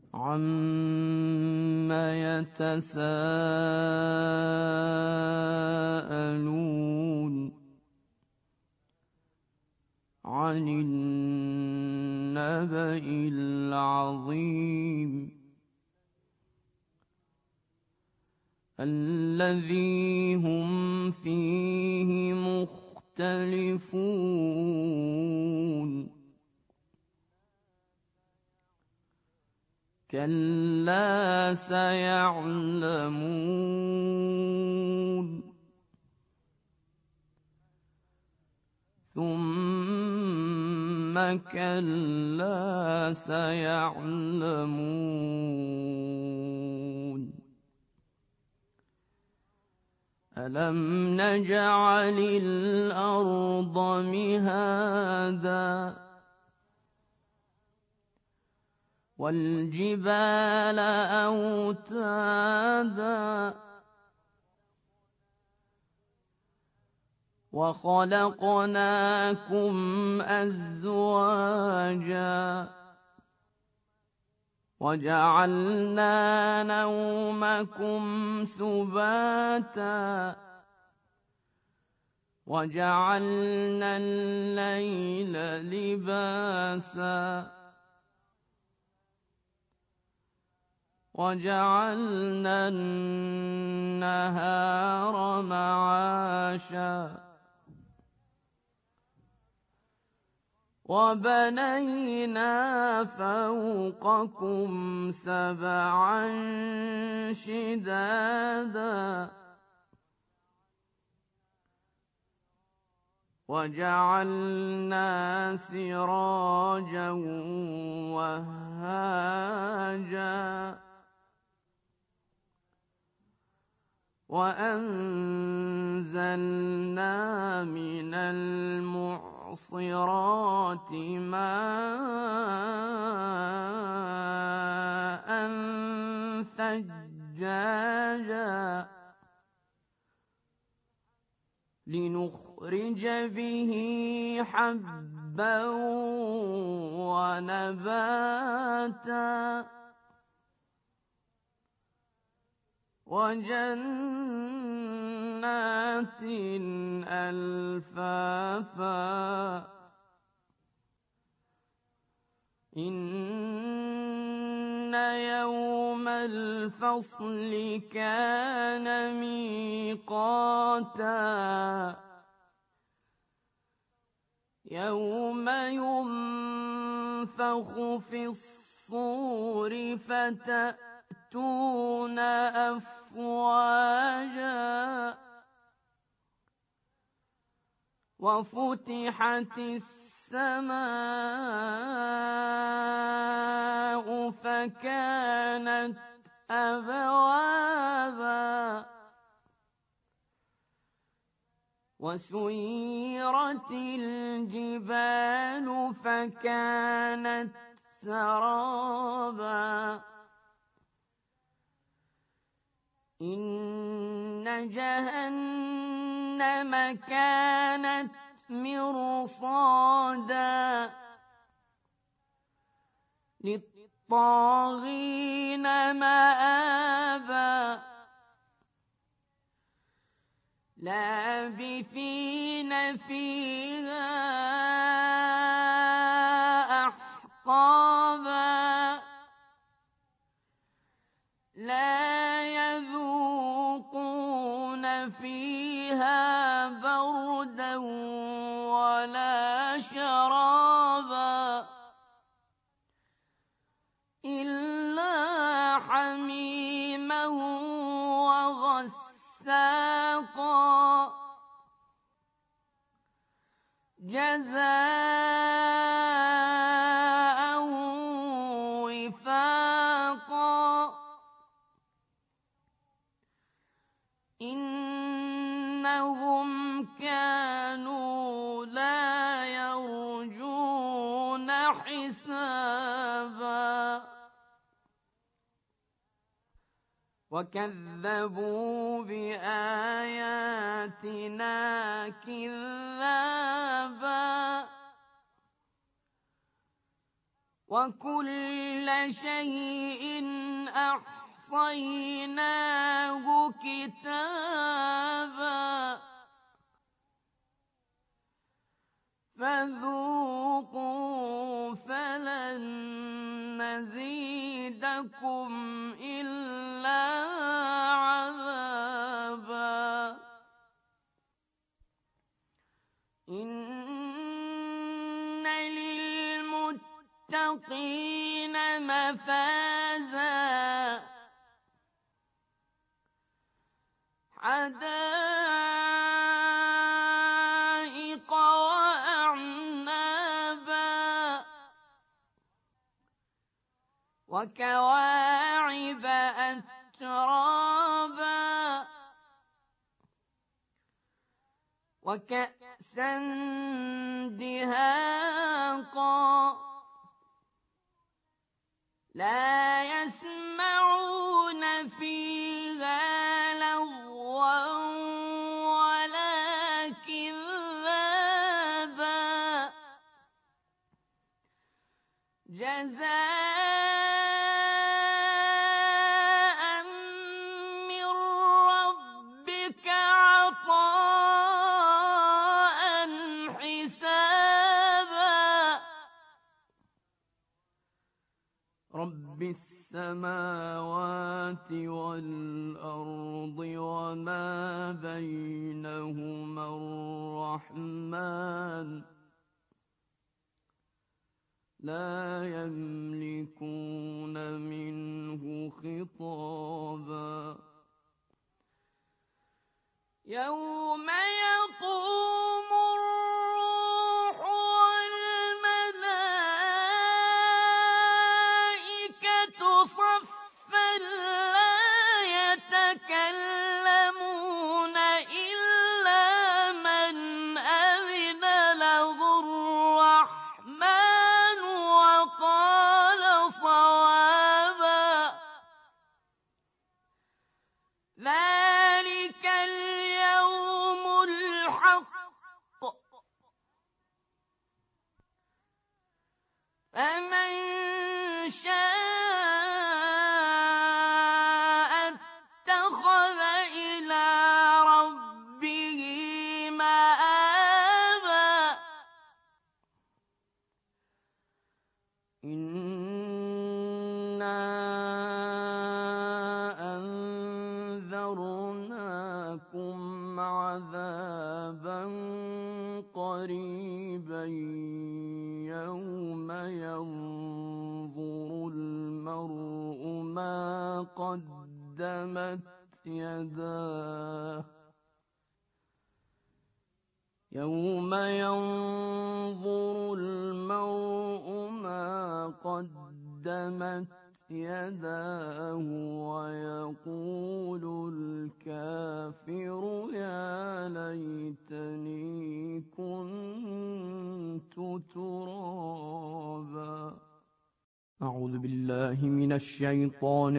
عَمَّ يَتَسَاءَلُونَ عَنِ النَّبَإِ الْعَظِيمِ الَّذِي هُمْ فِيهِ مُخْتَلِفُونَ كَلَّا سَيَعْلَمُونَ ثُمَّ كَلَّا سَيَعْلَمُونَ أَلَمْ نَجْعَلِ الْأَرْضَ مِهَادًا وَالْجِبَالَ أَوْتَادًا وَخَلَقْنَاكُمْ أَزْوَاجًا وَجَعَلْنَا نَوْمَكُمْ سُبَاتًا وَجَعَلْنَا اللَّيْلَ لِبَاسًا وَجَعَلْنَا النَّهَارَ مَعَاشًا وَبَنَيْنَا فَوْقَكُمْ سَبْعًا شِدَادًا وَجَعَلْنَا سِرَاجًا وَهَّاجًا وَأَنزَلْنَا مِنَ الْمُعْصِرَاتِ مَاءً ثَجَّاجًا لِنُخْرِجَ بِهِ حَبًّا وَنَبَاتًا وَجَنَّاتٍ أَلْفَافًا إِنَّ يَوْمَ الْفَصْلِ كَانَ مِيقَاتًا يَوْمَ يُنفَخُ فِي الصُّورِ فتأتون أفواجا وفتحت السماء فكانت أبوابا وسيرت الجبال فكانت سرابا إن جهنم كانت مرصادا للطاغين مآبا لابثين فيها أحقابا لا يذوقون فيها بردا ولا شرابا إلا حميما وغساقا جزاء وفاقا إنهم كانوا لا يرجون حسابا وكذبوا بآياتنا كذابا وكل شيء أحصيناه كتابا فذوقوا فلن نزيدكم إلا عذابا إن للمتقين مفازا حدائق وأعنابا وكواعب أترابا وكأسا دهاقا لا يسمعون فيها لغوا ولا كذابا جزاء من ربك عطاء حسابا رب السماوات والأرض وما بينهما الرحمن لا يملكون منه خطابا يوم يقوم الروح والملائكة صفا لا يتكلمون إلا من أذن له الرحمن وقال صوابا ذلك اليوم الحق فمن شاء اتخذ إلى ربه مآبا إنا أنذرناكم عذابا قريبا يوم ينظر المرء ما قدمت يداه يوم ينظر المرء ما قدمت يداه ويقول الكافر يا ليتني كنت ترابا أعوذ بالله من الشيطان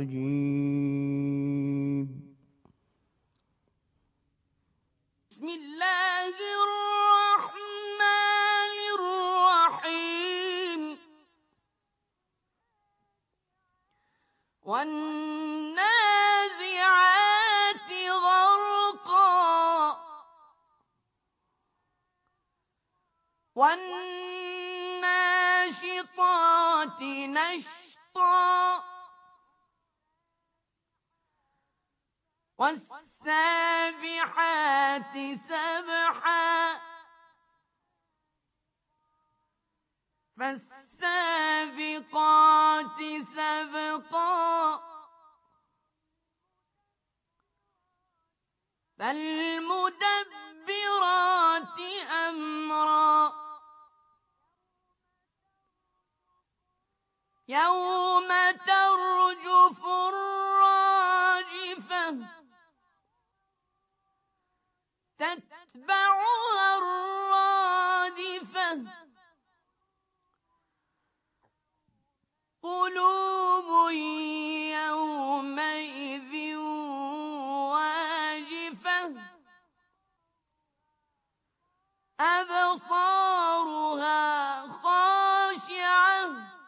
الرجيم بسم الله الرحمن الرحيم والنازعات غرقا والناشطات نشطا والسابحات سبحا فالسابقات سبقا فالمدبرات أمرا يوم ترجف الراجفة تتبعها الرادفة قلوب يومئذ واجفة أبصارها خاشعة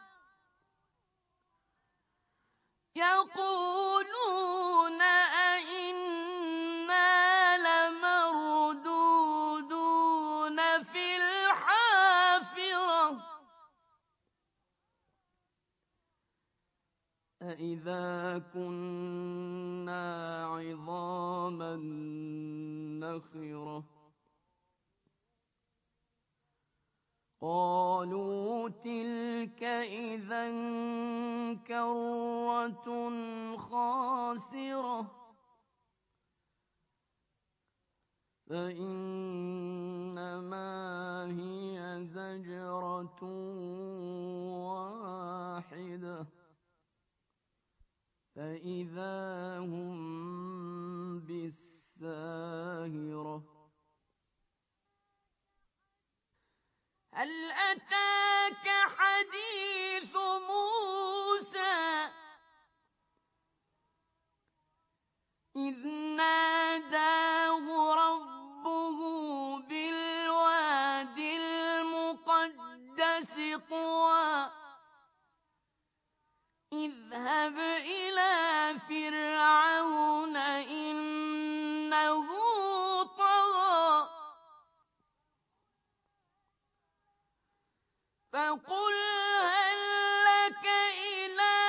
أَإِذَا كُنَّا عِظَامًا نَخِرَةً قَالُوا تِلْكَ إِذًا كَرَّةٌ خَاسِرَةٌ فَإِنَّمَا هِيَ زَجْرَةٌ وَاحِدَةٌ فَإِذَا هُم بِالسَّاهِرَةِ هَلْ أَتَاكَ حَدِيثُ مُوسَىٰ إِذْ نَادَاهُ رَبُّهُ بِالْوَادِ الْمُقَدَّسِ طُوًى اذْهَبْ إِلَىٰ فِرْعَوْنَ إِنَّهُ طَغَىٰ فَقُلْ هَل لَّكَ إِلَىٰ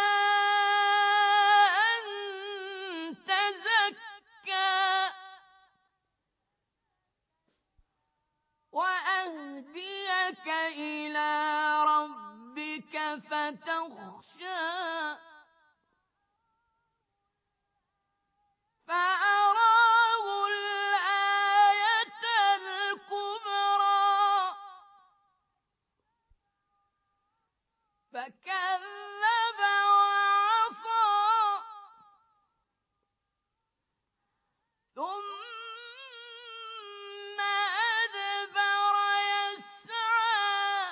أَن تَزَكَّىٰ وَأَهْدِيَكَ إِلَىٰ رَبِّكَ فَتَخْشَىٰ فَأَرَاهُ الْآيَةَ الْكُبْرَىٰ فَكَذَّبَ وَعَصَىٰ ثُمَّ أَدْبَرَ يَسْعَىٰ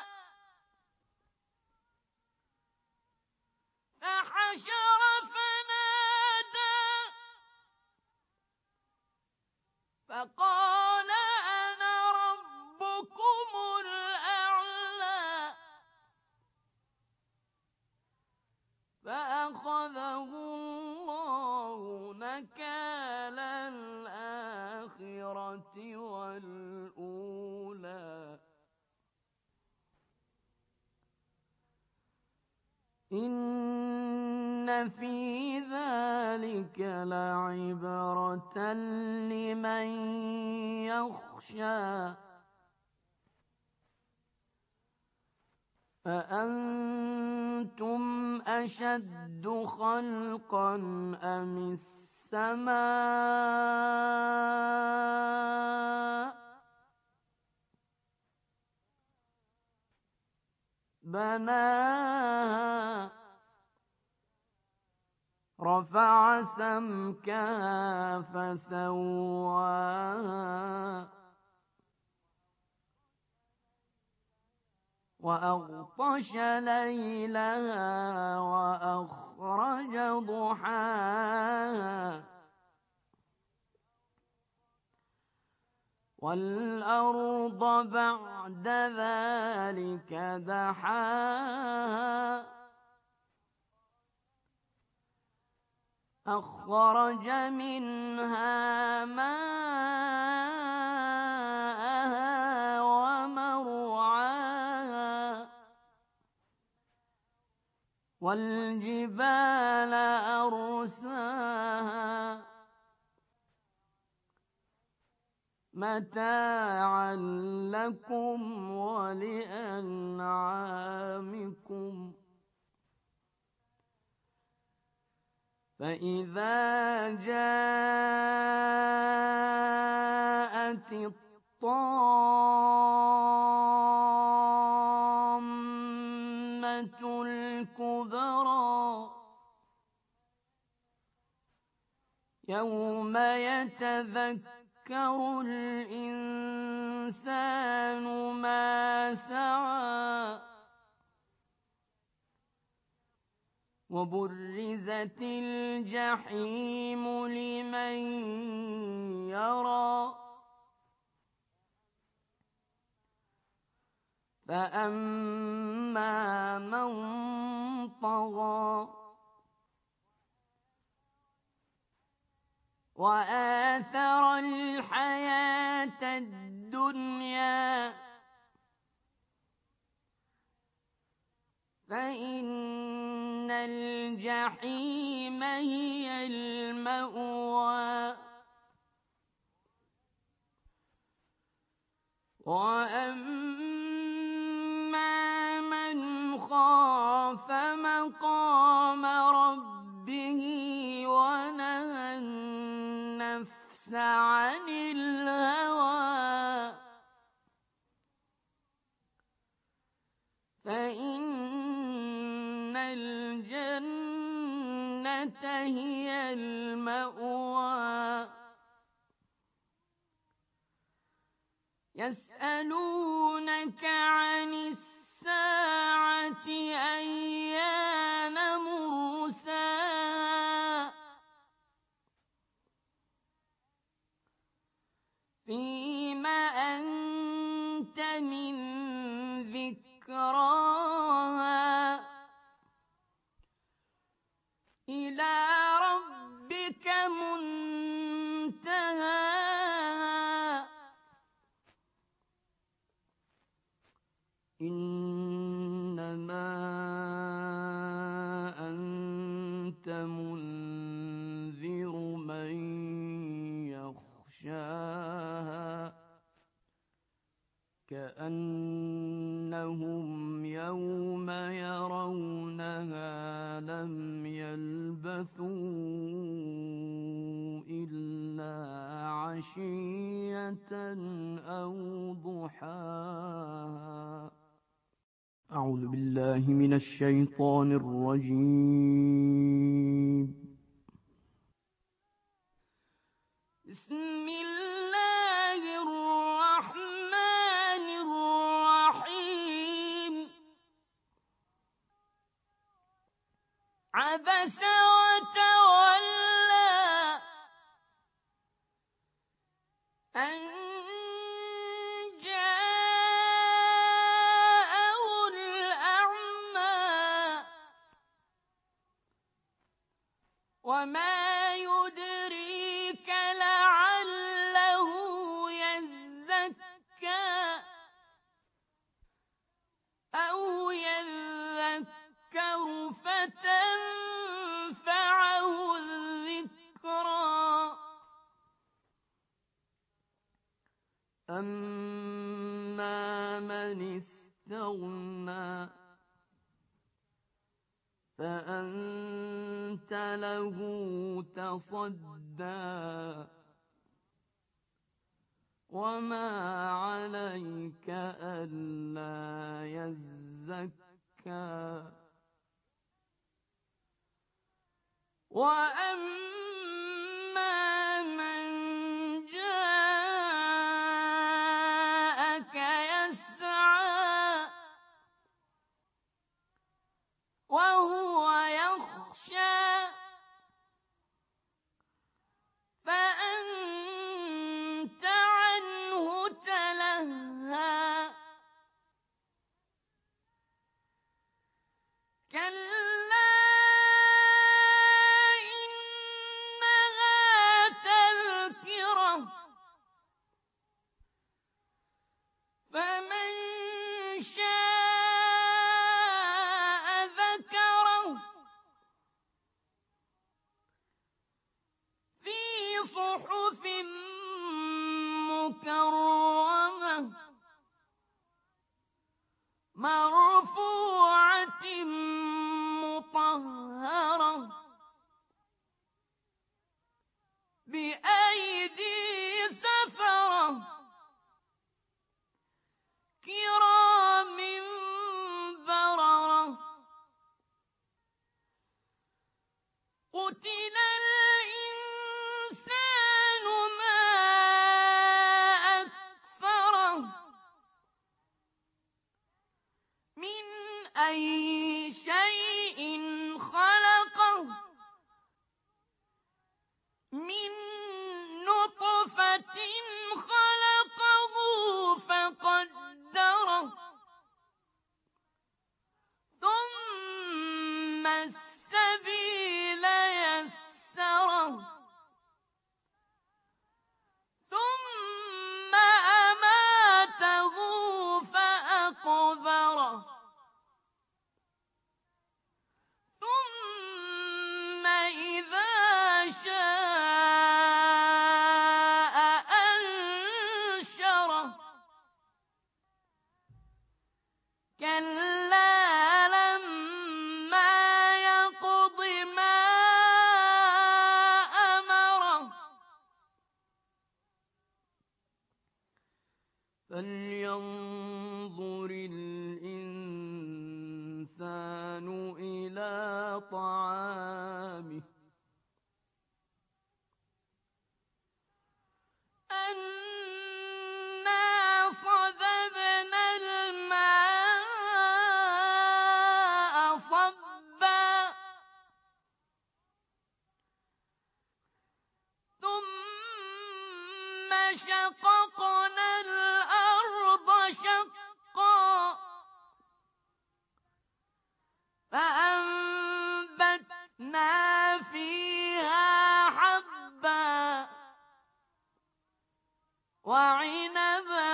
فَحَشَرَ فَنَادَىٰ فَقَالَ أَنَا رَبُّكُمُ الْأَعْلَىٰ فَأَخَذَهُ اللَّهُ نَكَالَ الْآخِرَةِ وَالْأُولَىٰ إِنَّ فِي ذَٰلِكَ لَعِبْرَةً لِّمَن يَخْشَىٰ أَأَنتُمْ أَشَدُّ خَلْقًا أَمِ السَّمَاءُ بَنَاهَا رَفَعَ سَمْكَهَا فَسَوَّاهَا وَأَغْطَشَ لَيْلَهَا وَأَخْرَجَ ضُحَاهَا وَالْأَرْضَ بَعْدَ ذَلِكَ دَحَاهَا أَخْرَجَ مِنْهَا مَاءَهَا وَمَرْعَاهَا وَالْجِبَالَ أَرْسَاهَا مَتَاعًا لَّكُمْ وَلِأَنْعَامِكُمْ فَإِذَا جَاءَتِ الطَّامَّةُ الْكُبْرَىٰ يَوْمَ يَتَذَكَّرُ الْإِنسَانُ مَا سَعَىٰ وَبُرِّزَتِ الْجَحِيمُ لِمَن يَرَىٰ فَأَمَّا مَن طَغَىٰ وَآثَرَ الْحَيَاةَ الدُّنْيَا فَإِنَّ الجحيم هي المأوى وأما من خاف مقام ربه ونهى النفس عن الهوى فإن الجنة هي المأوى يسألونك عن الساعة أيان مرساها فيم أنت من ذكراها إلى ربك منتهاها إنما أنت منذر من يخشاها كأنهم يوم يرونها لم يلبثوا إلا عشية أو ضحاها أعوذ بالله من الشيطان الرجيم بسم الله الرحمن الرحيم عبس وتولى أن جاءه الأعمى وما يدريك لعله يزكى أو يذكر فتنفعه الذكرى أما من استغنى فأنت له تصدى وما عليك ألا يزكى وأما من جاءك يسعى وهو يخشى فأنت عنه تلهى كلا إنها تذكرة فمن شاء ذكره في صحف مكرمة مرفوعة مطهرة بأيدي سفرة كرام بررة قتل الإنسان ما أكفره من أي شيء خلقه من نطفة خلقه فقدره ثم السبيل يسره ثم أماته فأقبره ثم وشققنا الأرض شقا فأنبتنا فيها حبا وعنبا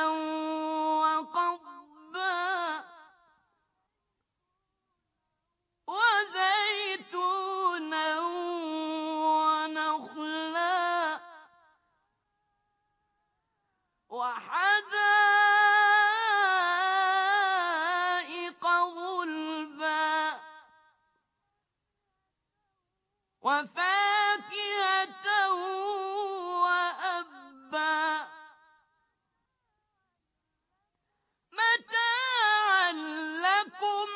وقضبا وزيتونا ونخلا وحدائق غلبا وفاكهة وأبا متاعا لكم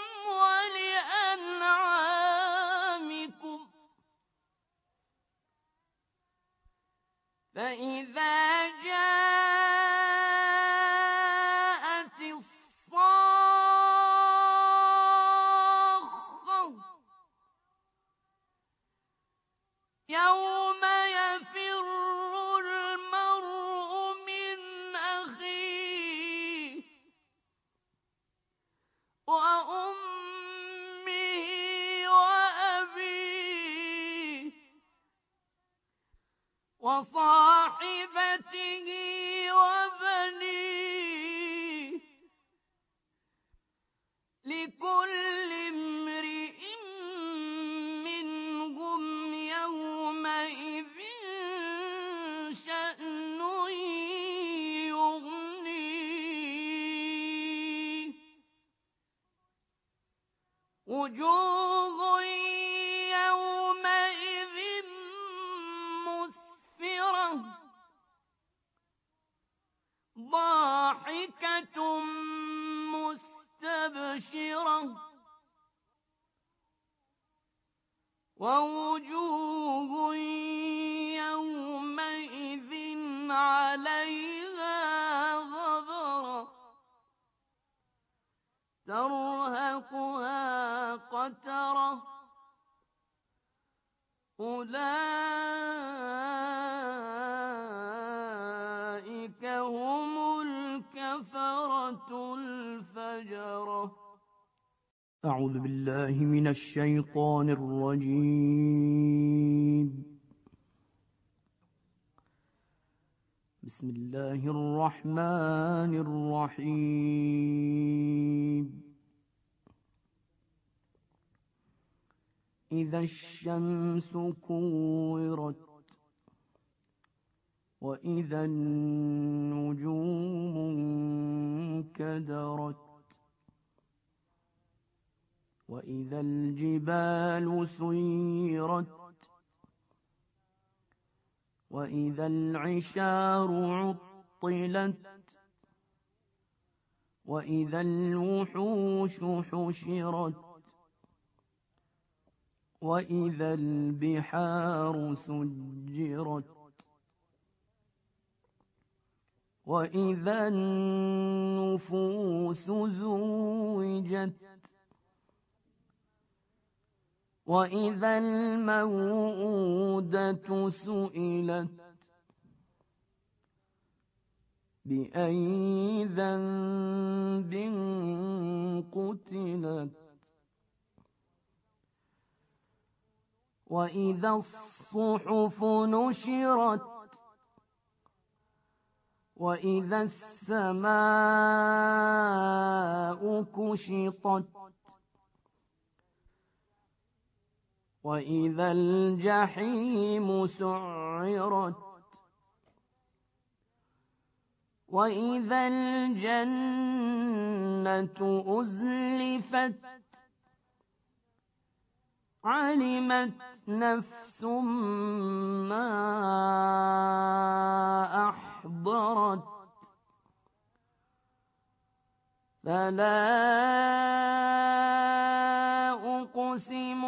ولأنعامكم فإذا جاءت الصاخة يوم يفر المرء من أخيه وأمه وأبيه وصاحبته وبنيه لكل امرئ منهم يومئذ شأن يغنيه وجوه يومئذ مسفرة ضاحكة مستبشرة ووجوه يومئذ عليها غبرة ترهقها قترة أولئك هم الكفرة الفجرة. أعوذ بالله من الشيطان الرجيم. بسم الله الرحمن الرحيم. إذا الشمس كورت وإذا النجوم انكدرت وإذا الجبال سيرت وإذا العشار عطلت وإذا الوحوش حشرت وإذا البحار سجرت وإذا النفوس زوجت وإذا الموءودة سئلت بأي ذنب قتلت وإذا الصحف نشرت وإذا السماء كشطت وإذا الجحيم سعرت وإذا الجنة أزلفت علمت نفس ما أحضرت فلا أقسم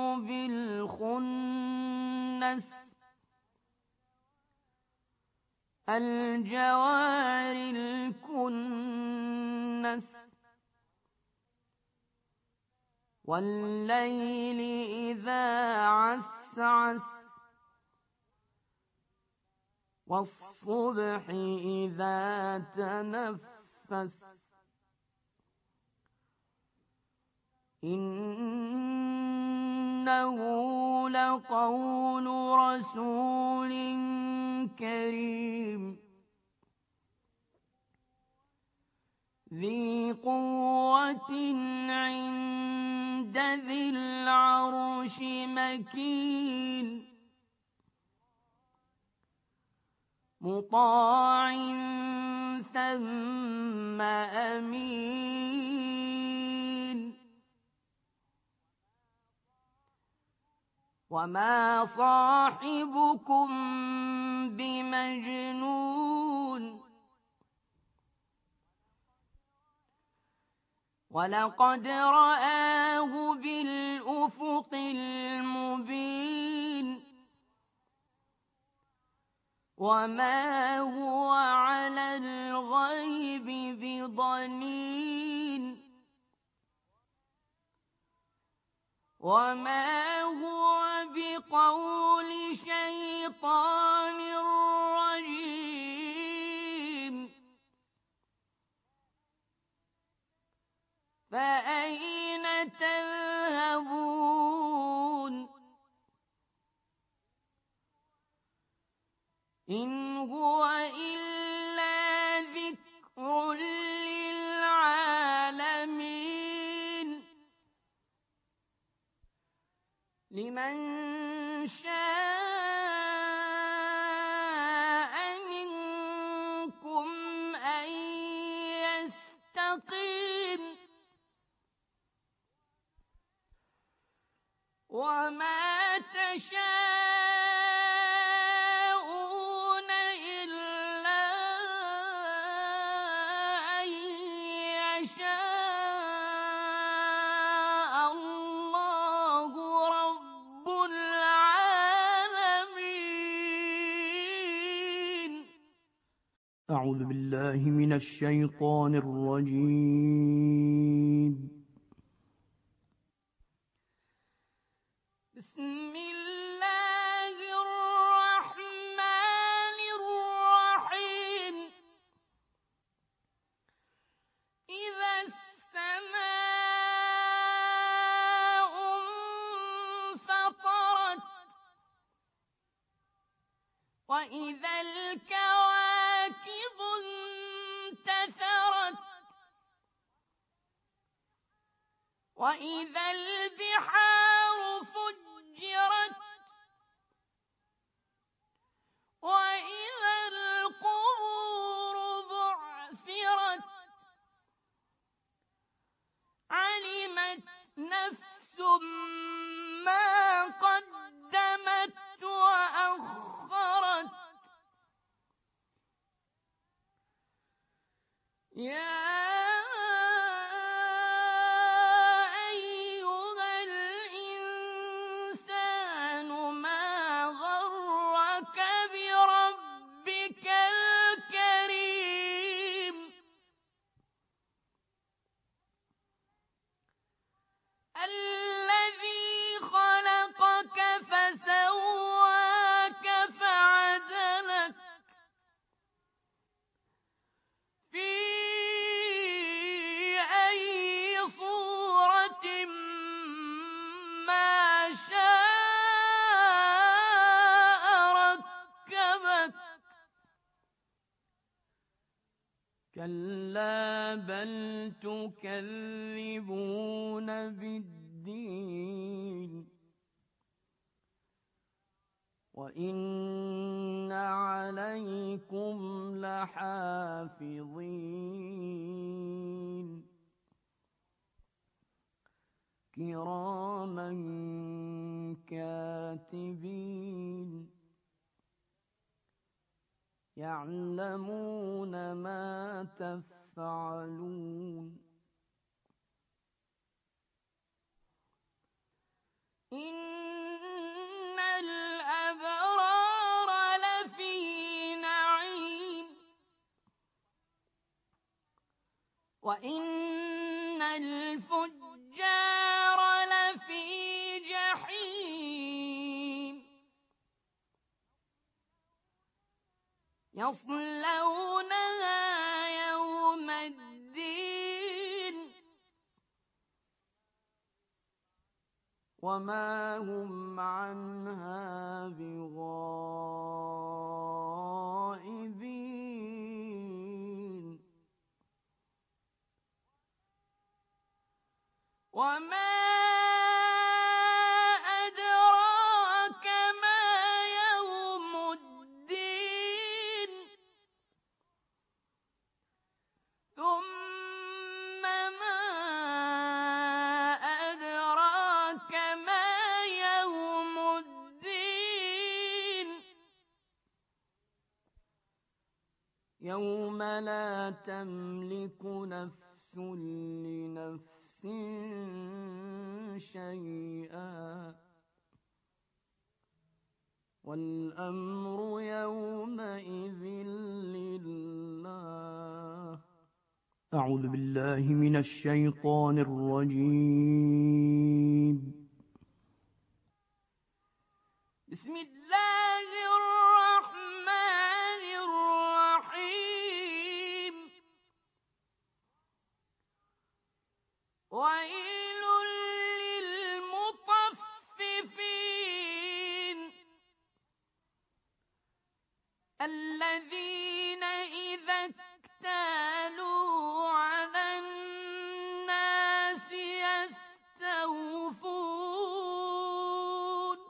بالخنس الجوار الكنس والليل إذا عسعس والصبح إذا تنفس إنه لقول رسول كريم ذي قوة عند ذي العرش مكين مطاع ثم أمين وما صاحبكم بمجنون ولقد رآه بالأفق المبين وما هو على الغيب بضنين وما هو بقول شيطان رجيم فأين تذهبون إن هو إلا ذكر للعالمين لمن شاء منكم أن يستقيم وما تشاءون إلا أن يشاء الله رب العالمين. أعوذ بالله من الشيطان الرجيم. بسم الله الرحمن الرحيم. إذا السماء انفطرت وإذا الكواكب انتثرت وإذا البحار فجرت وإذا القبور بعثرت علمت نفس ما قدمت وأخرت يا فسواك فعدلك في أي صورة ما شاء ركبك كلا بل تكذبون بالدين وإن عليكم لحافظين كراما كاتبين يعلمون ما تفعلون إن الأبرار لفي نعيم وإن الفجار لفي جحيم يصلونها يوم الدين وما هم عنها بغائبين وما أدراك ما يوم الدين ثم ما أدراك ما يوم الدين يوم لا تملك نفس لنفس شيئا والأمر يومئذ لله. أعوذ بالله من الشيطان الرجيم. بسم الله الرحمن الرحيم. ويل للمطففين الذين إذا اكتالوا على الناس يستوفون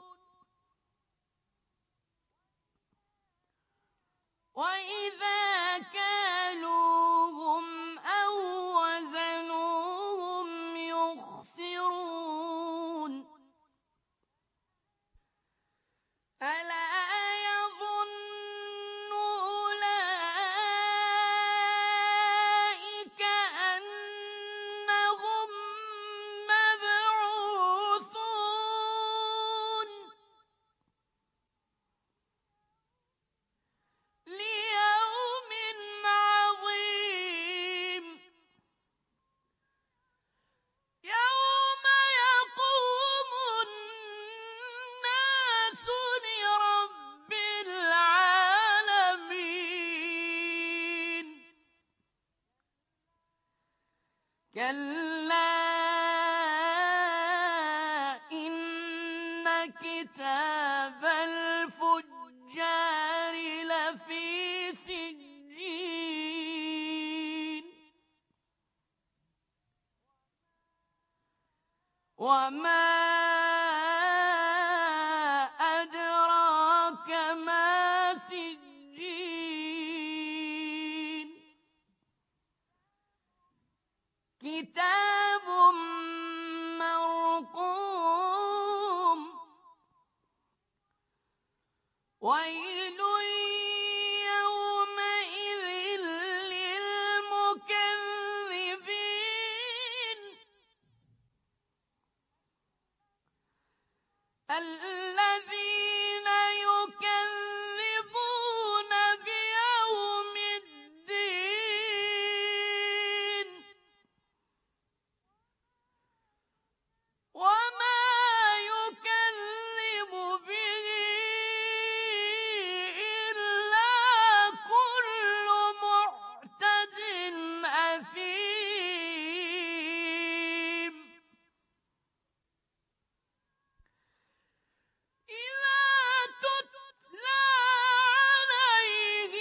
وإذا كالوهم أو وزنوهم يخسرون ألا يظن أولئك أنهم مبعوثون ليوم عظيم يوم يقوم الناس لرب العالمين كلا إن كتاب الفجار لفي سجين وما أدراك ما سجين كتاب مرقوم ويل يومئذ للمكذبين الذين يكذبون بيوم الدين وما يكذب به إلا كل معتد أثيم إذا تتلى عليه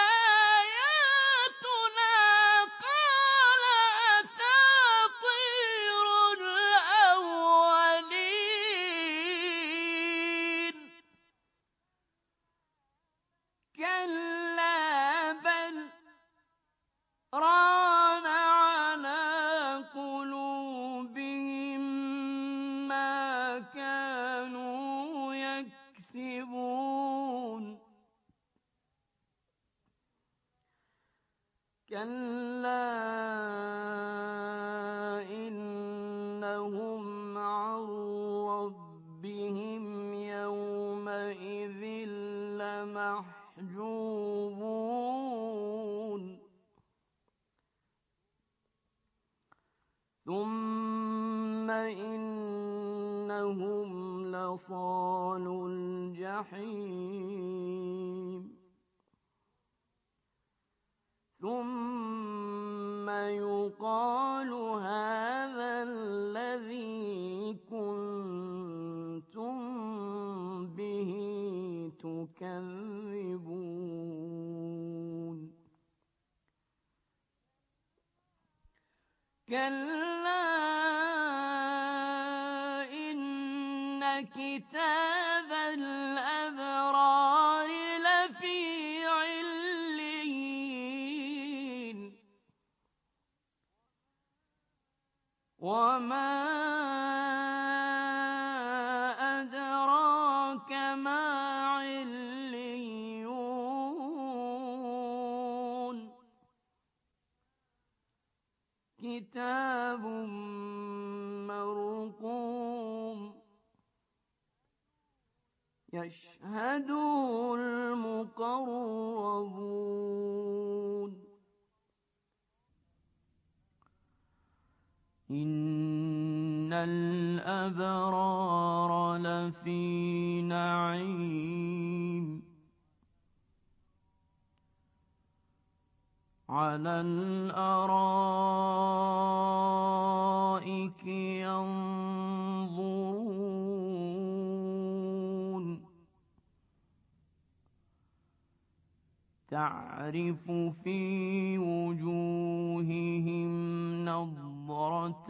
آياتنا قال أساطير الأولين كلا بل ران على قلوبهم ما كانوا يكسبون كلا إنهم عن ربهم يومئذ لمحجوبون ثم إنهم لصالو الجحيم ثم يقال هذا الذي كنتم به تكذبون كلا إن كتاب الأبرار لفي عليين وما أدراك ما عليون كتاب مرقوم يشهده المقربون إن الأبرار لفي نعيم على الأرائك ينظرون تعرف في وجوههم نضرة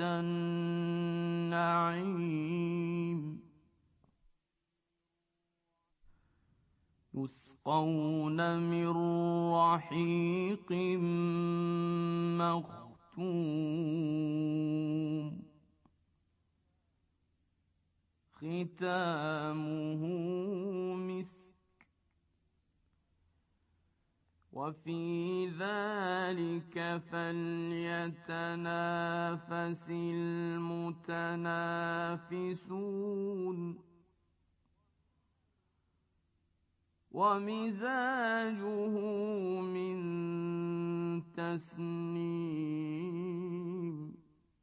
النعيم يسقون من رحيق مختوم ختامه مسك وفي ذلك فليتنافس المتنافسون ومزاجه من تسنيم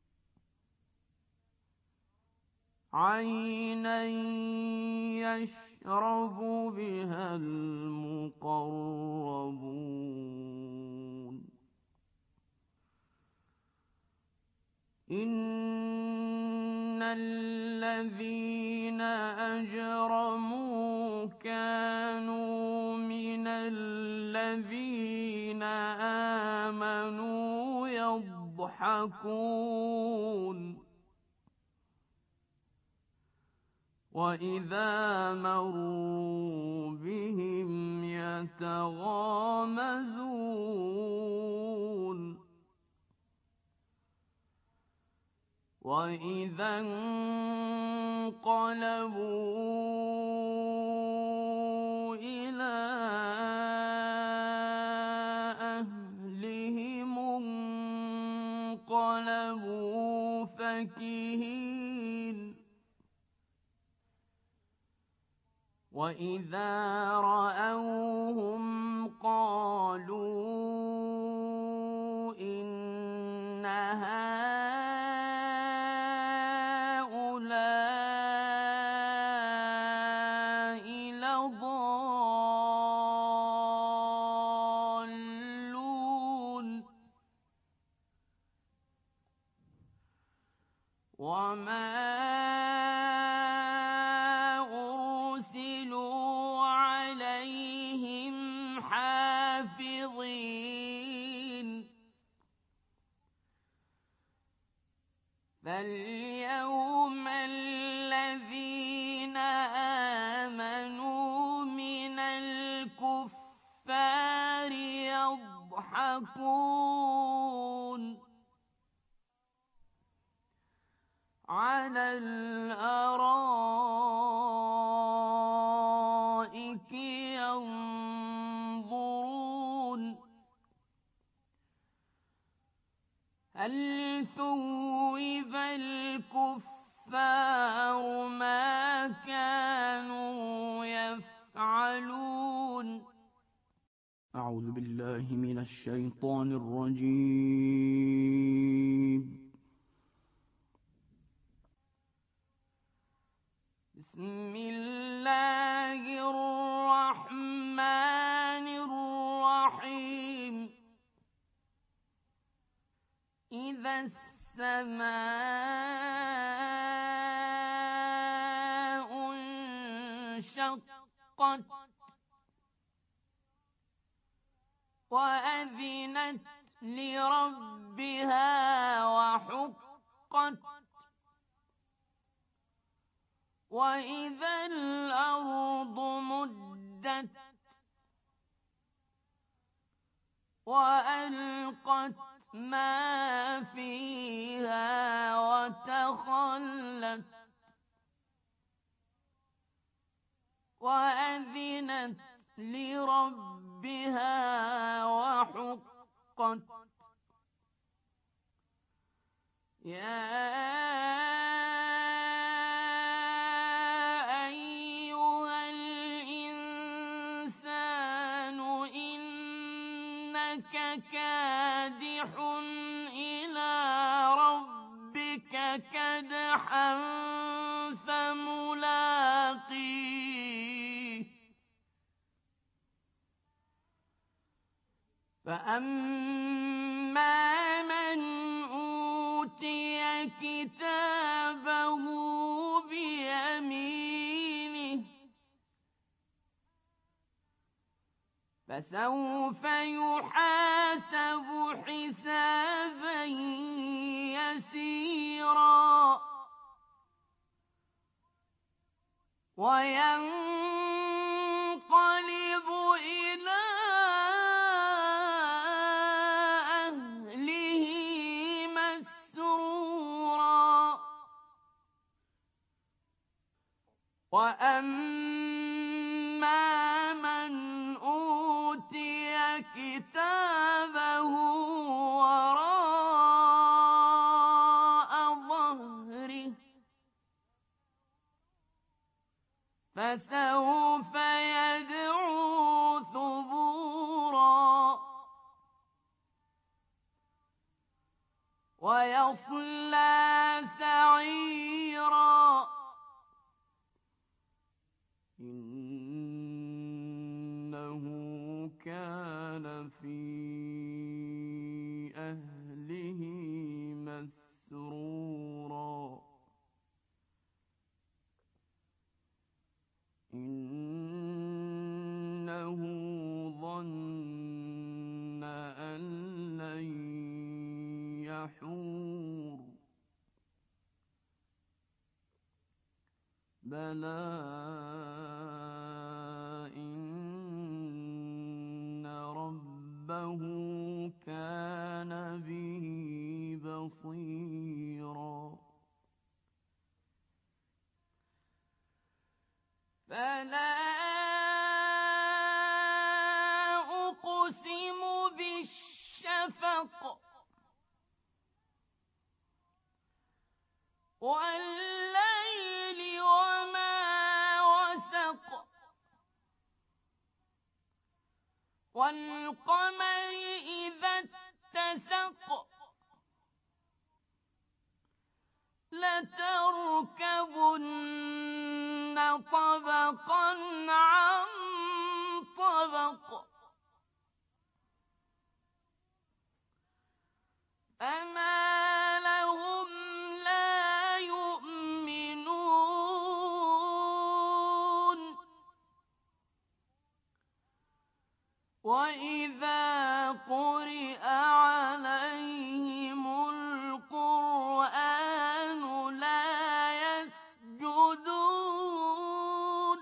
عينا يشرب بها المقربون إن الذين أجرموا كانوا من الذين آمنوا يضحكون وإذا مروا بهم يتغامزون وإذا انقلبوا إلى أهلهم انقلبوا فكهين وإذا رأوهم قالوا إن هؤلاء لضالون وما أرسلوا عليهم حافظين فاليوم الذين آمنوا من الكفار يضحكون على الأرائك ينظرون هل ثوب الكفار ما كانوا يفعلون أعوذ بالله من الشيطان الرجيم بسم الله الرحمن الرحيم وإذا السماء انشقت وأذنت لربها وحقت وإذا الأرض مدت وألقت ما فيها وتخلت وأذنت لربها وحقت يا أيها الإنسان إنك كادح إلى ربك كدحا فملاقيه فأما من أوتي كتابه بيمينه فسوف يحاسب حسابا يسيرا وينقلب إلى أهله مسرورا وأما من أوتي كتابه وراء ظهره فسوف يدعو ثبورا ويصلى سعيرا إنه كان في أهله مسرورا إنه ظن أن لن يحور بلى إن ربه كان به بصيرا فلا أقسم بالشفق والليل وما وسق والقمر إذا اتسق لتركبن طبقا عن طبق فما لهم لا يؤمنون وإذا قرئ عليهم القرآن لا يسجدون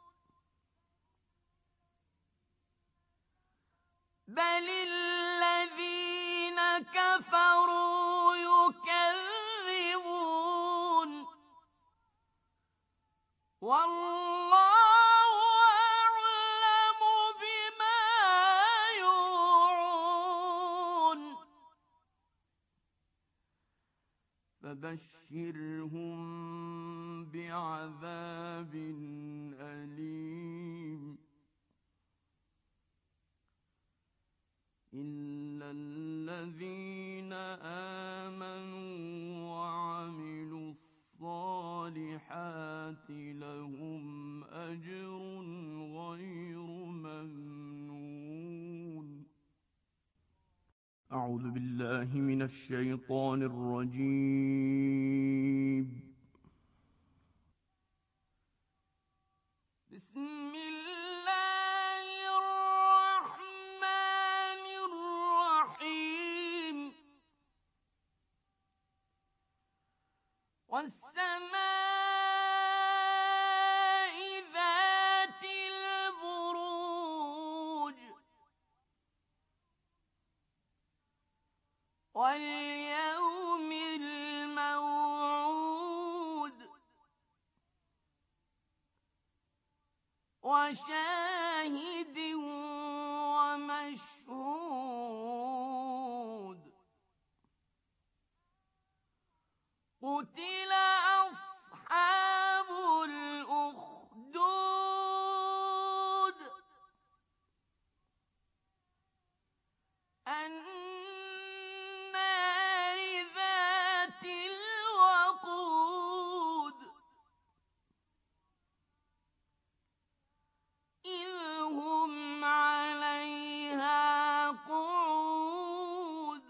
بل الذين كفروا يكذبون والله أعلم بما يوعون فبشرهم بعذاب أليم إلا الذين آمنوا وعملوا الصالحات لهم أجر غير ممنون. أعوذ بالله من الشيطان الرجيم. بسم الله الرحمن الرحيم. والسماء ذات البروج واليوم الموعود وشاهد ومشهود. قتل أصحاب الأخدود النار ذات الوقود إذ هم عليها قعود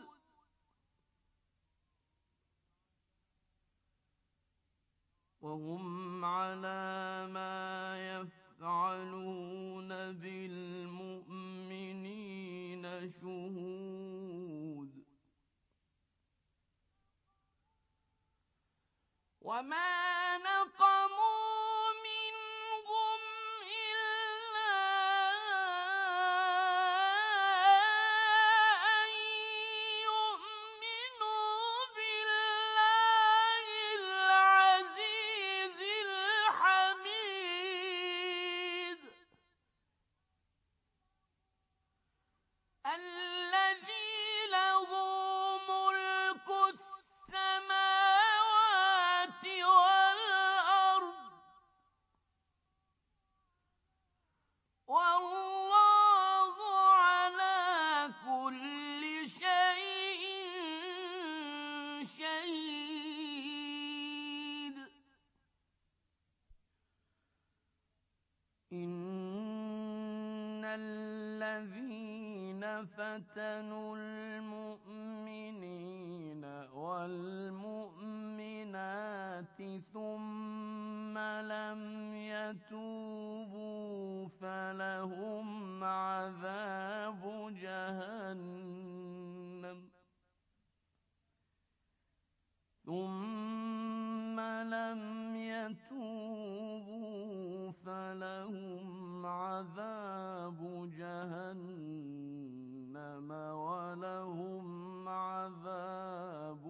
وهم على ما يفعلون بالمؤمنين شهود. وما نقموا منهم إلا أن يؤمنوا بالله العزيز الحميد الذي له ملك السماوات والأرض والله على كل شيء شهيد. إن الذين فتنوا المؤمنين والمؤمنات ثم لم يتوبوا فلهم عذاب جهنم ولهم عذاب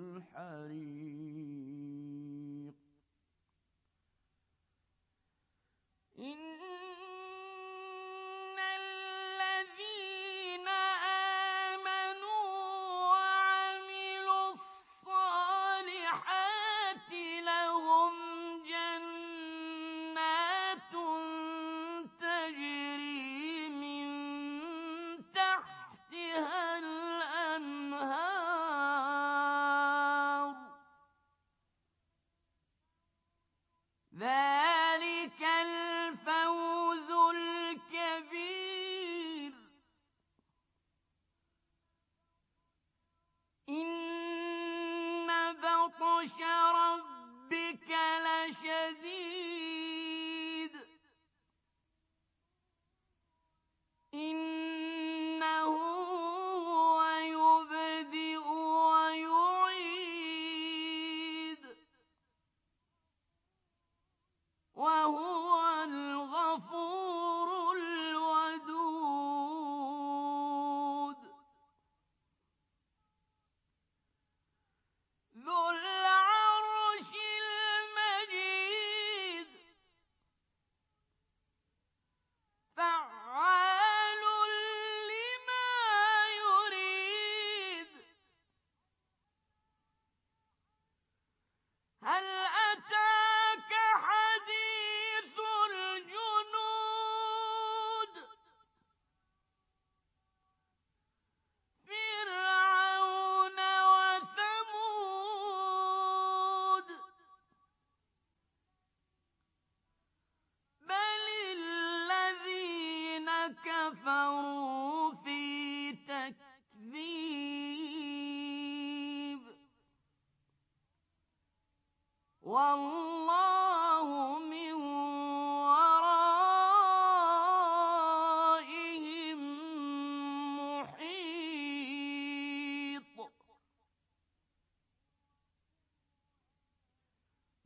الحريق. إن الذين آمنوا وعملوا الصالحات لهم جنات تجري من تحتها الأنهار ذلك الفوز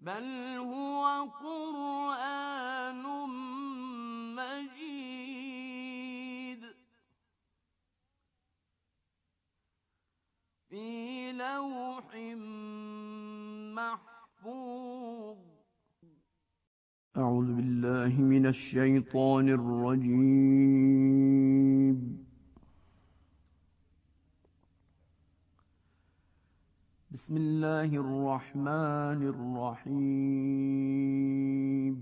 بل هو قرآن مجيد في لوح محفوظ. أعوذ بالله من الشيطان الرجيم. بسم الله الرحمن الرحيم.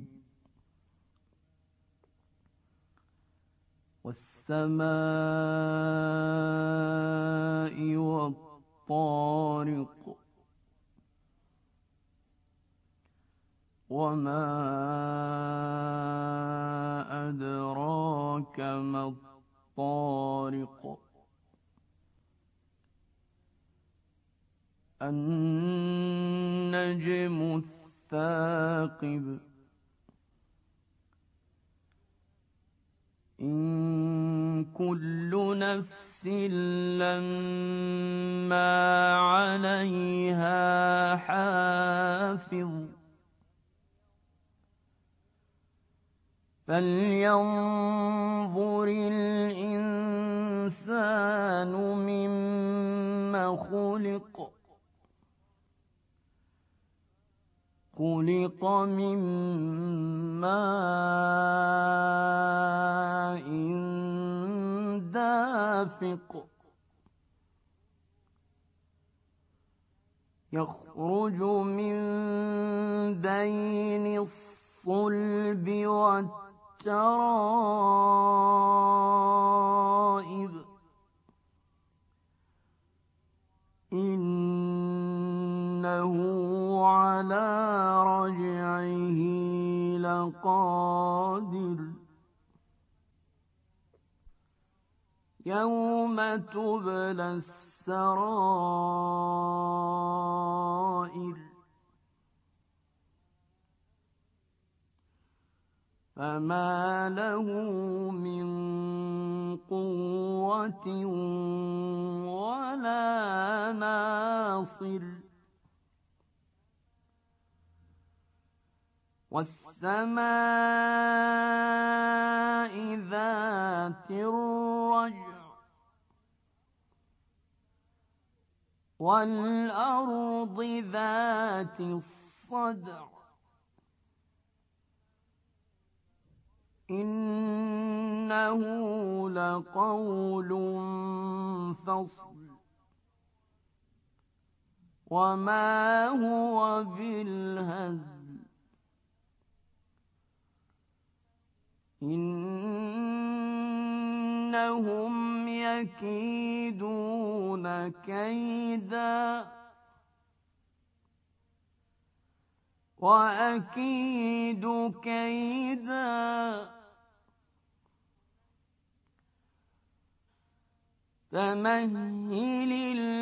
والسماء والطارق وما أدراك ما الطارق النجم الثاقب إن كل نفس لما عليها حافظ فلينظر الإنسان مما خلق خلق من ماء دافق يخرج من بين الصلب والترائب إنه على رجعه لقادر يوم تبلى السرائر فما له من قوة ولا ناصر والسماء ذات الرجع والأرض ذات الصدع إنه لقول فصل وما هو بالهزل إنهم يكيدون كيدا وأكيد كيدا فمهل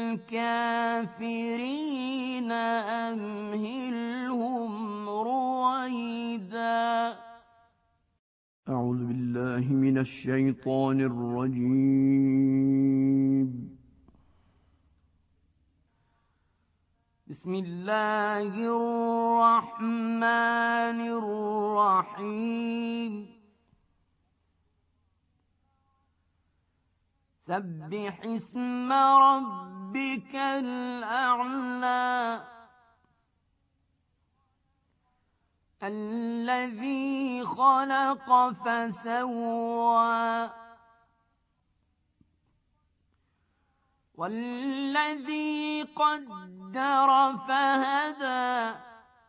الكافرين أمهلهم رويدا. أعوذ بالله من الشيطان الرجيم. بسم الله الرحمن الرحيم. سبح اسم ربك الأعلى الذي خلق فسوى والذي قدر فهدى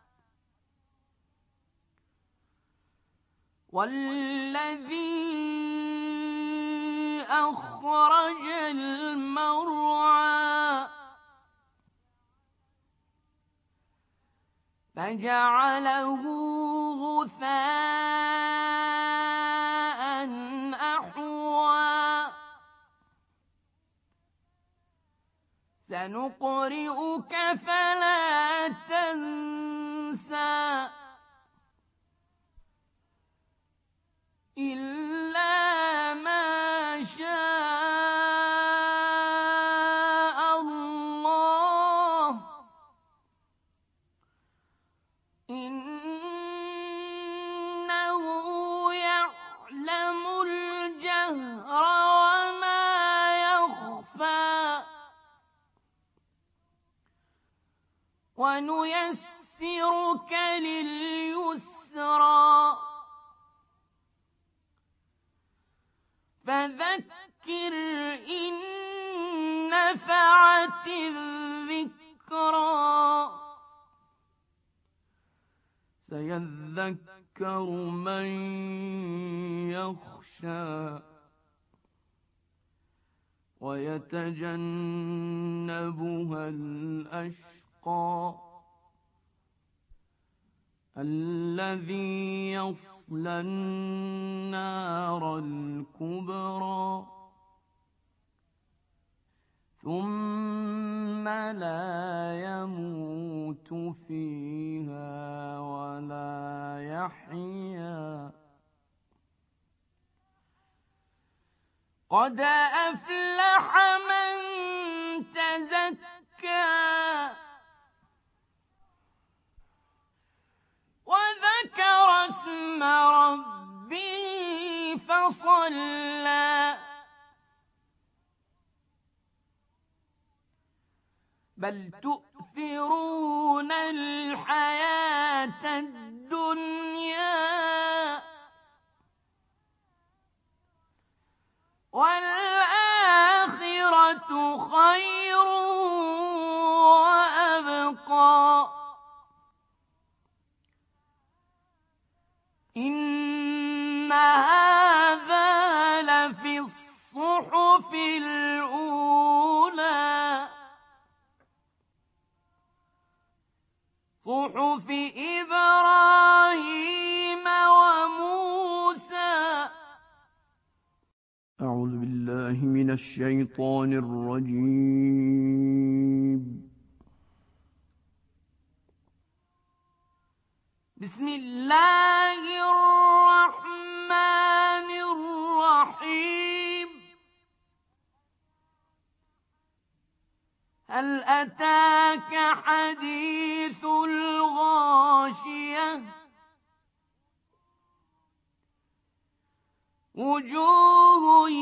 والذي أخرج المرعى فجعله غثاء أحوى سنقرئك فلا تنسى إلا ما شاء الله يعلم الجهر وما يخفى ونيسرك لليسرى فذكر إن نفعت الذكرى سيذكر من يخشى ويتجنبها الأشقى الذي يصلى النار الكبرى ثم لا يموت فيها ولا يحيا قد أفلح من تزكى وذكر اسم ربه فصلى بل تؤثرون الحياة الدنيا والآخرة خير وأبقى إن هذا لفي الصحف الأولى صحف إبراهيم وموسى. أعوذ بالله من الشيطان الرجيم. بسم الله الرحمن الرحيم. هل أتاك حديث الغاشية وجوه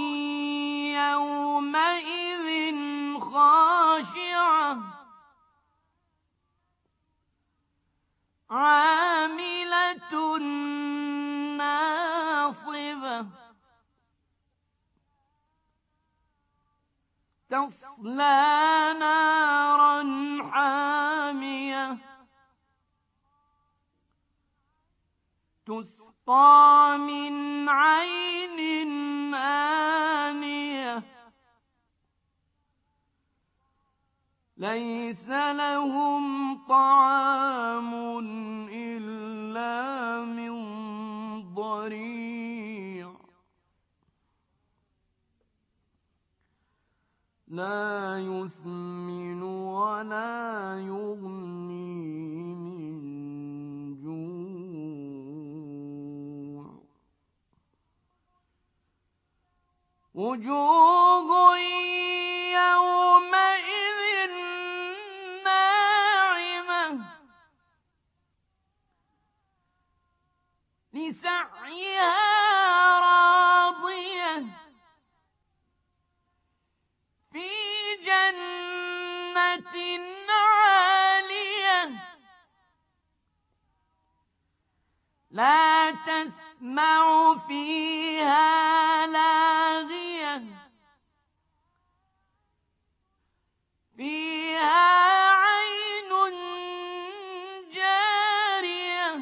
يومئذ خاشعة عاملة ناصبة تصلى نارا حامية تسقى من عين آنية ليس لهم طعام إلا من ضريع لا يسمن ولا يغني من جوع وجوه يومئذ ناعمة لسعيها راضية في جنة عالية لا تسمع فيها لاغية فيها عين جارية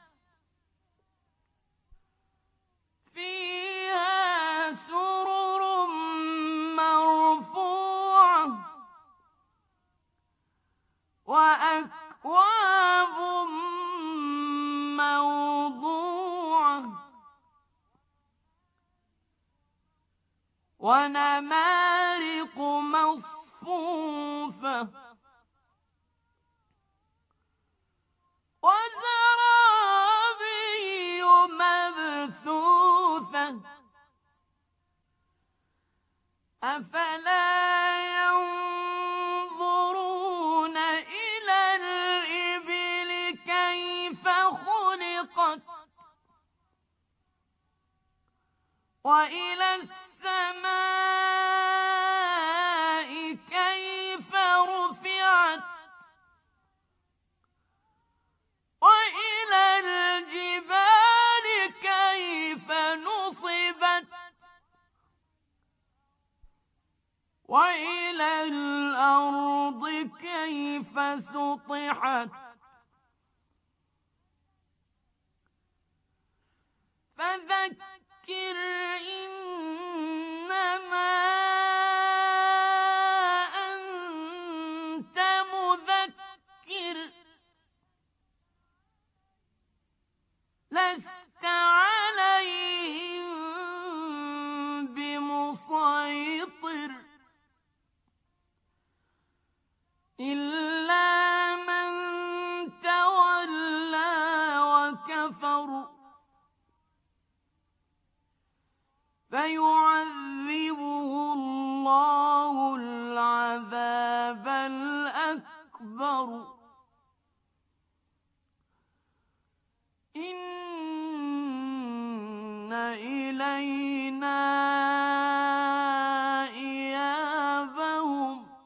فيها سرر مرفوعة وأكواب موضوعة ونمارق مصفوفة وزرابي مبثوثة أفلا ينظرون إلى الإبل كيف خلقت وإلى السماء كيف رفعت وإلى الجبال كيف نصبت وإلى الأرض كيف سطحت فذكر إنما أنت مذكر لست عليهم بمسيطر إلا من تولى وكفر فيعذبه الله العذاب الأكبر إن إلينا إيابهم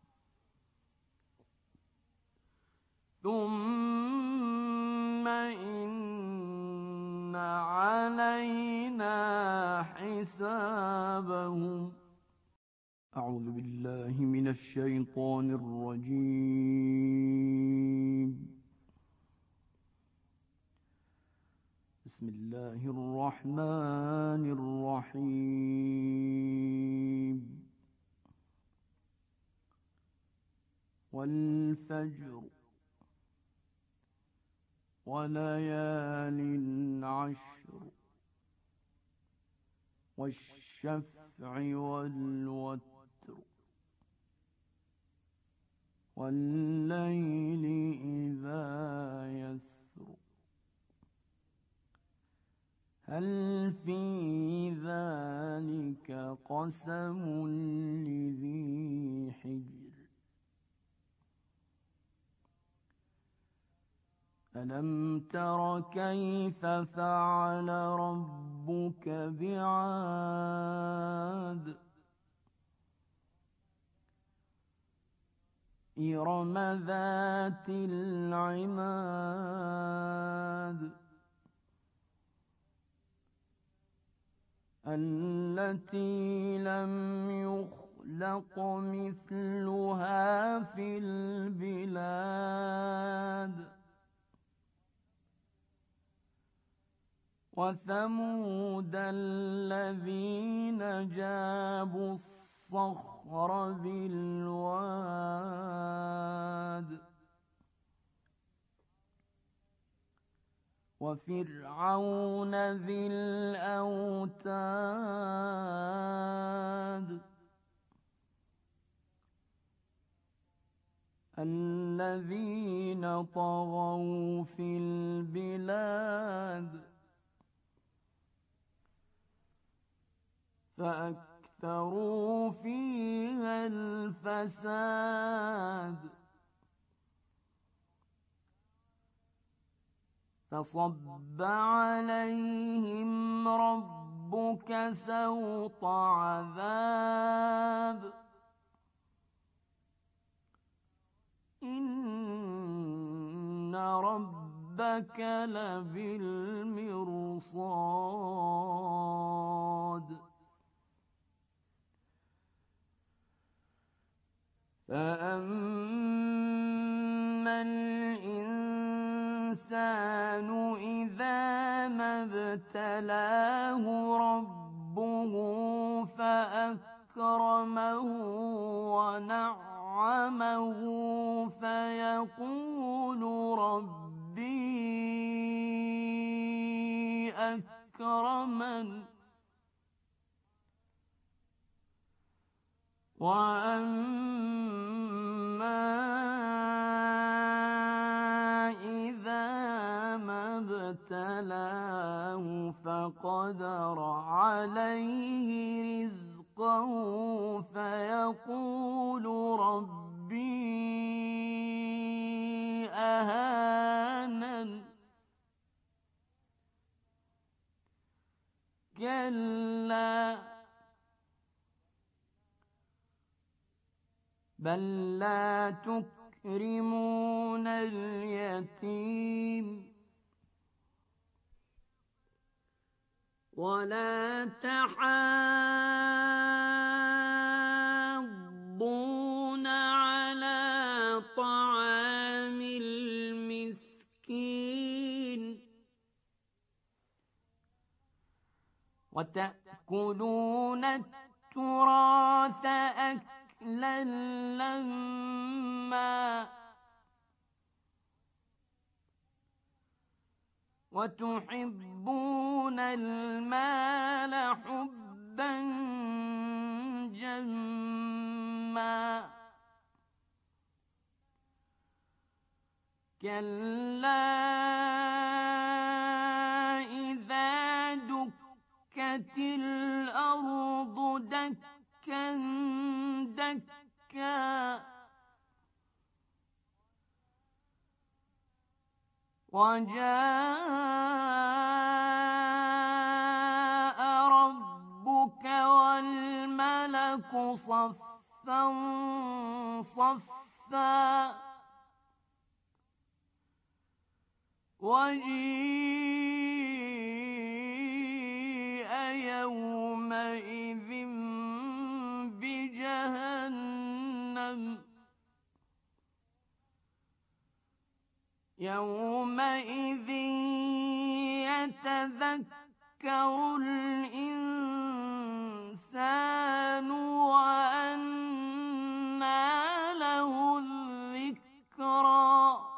ثم إن علينا حسابهم. أعوذ بالله من الشيطان الرجيم. بسم الله الرحمن الرحيم. والفجر وليال عشر والشفع والوتر والليل إذا يسر هل في ذلك قسم لذي حجر ألم تر كيف فعل ربك بعاد إرم ذات العماد التي لم يخلق مثلها في البلاد وثمود الذين جابوا الصخر بالواد وفرعون ذي الأوتاد الذين طغوا في البلاد فأكثروا فيها الفساد فصب عليهم ربك سوط عذاب إن ربك لبالمرصاد فأما الإنسان إذا ما ابتلاه ربه فأكرمه ونعمه فيقول ربي أكرمن وأما إذا ما ابتلاه فقدر عليه رزقه فيقول ربي أهانن كلا بل لا تكرمون اليتيم ولا تحاضون على طعام المسكين وتأكلون التراث أكلا لما وتحبون المال حبا جما كلا إذا دكت الأرض دكا دكا وجاء ربك والملك صفا صفا وجيء يومئذ بجهنم يومئذ يتذكر الإنسان وأنى له الذكرى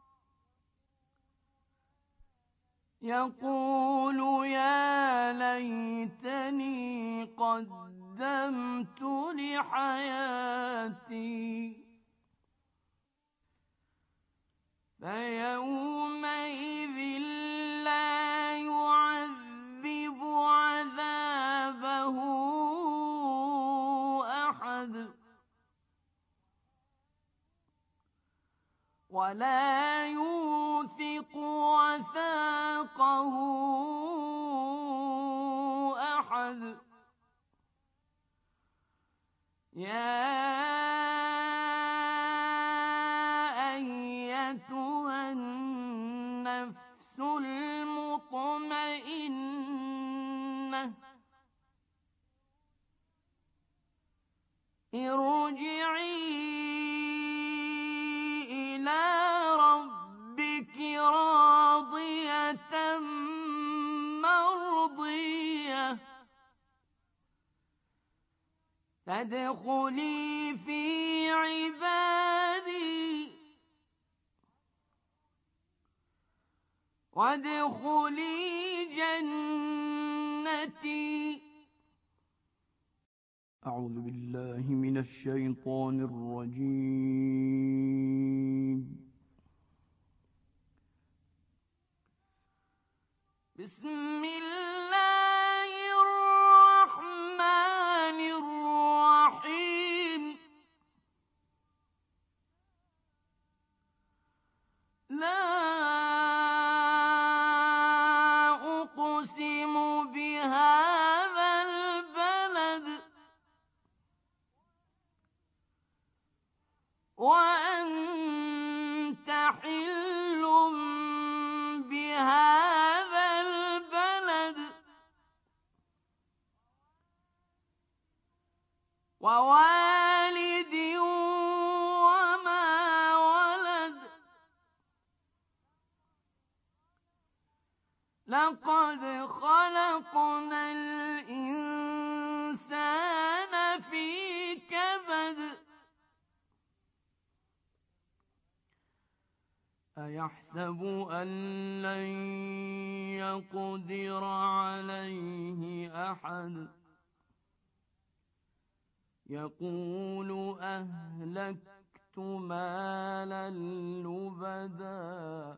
يقول يا ليتني قدمت لحياتي فيومئذ لا يعذب عذابه أحد ولا يوثق وثاقه أحد يا أيتها النفس المطمئنة ارجعي إلى ربك راضية مرضية فادخلي في عبادي وادخلي جنتي. أعوذ بالله من الشيطان الرجيم. بسم الله الرحمن الرحيم. لا أقسم بهذا البلد وأنت حل بهذا البلد ووالد وما ولد لقد خلقنا الإنسان في كبد أيحسب أن لن يقدر عليه أحد يقول أهلكت مالا لبدا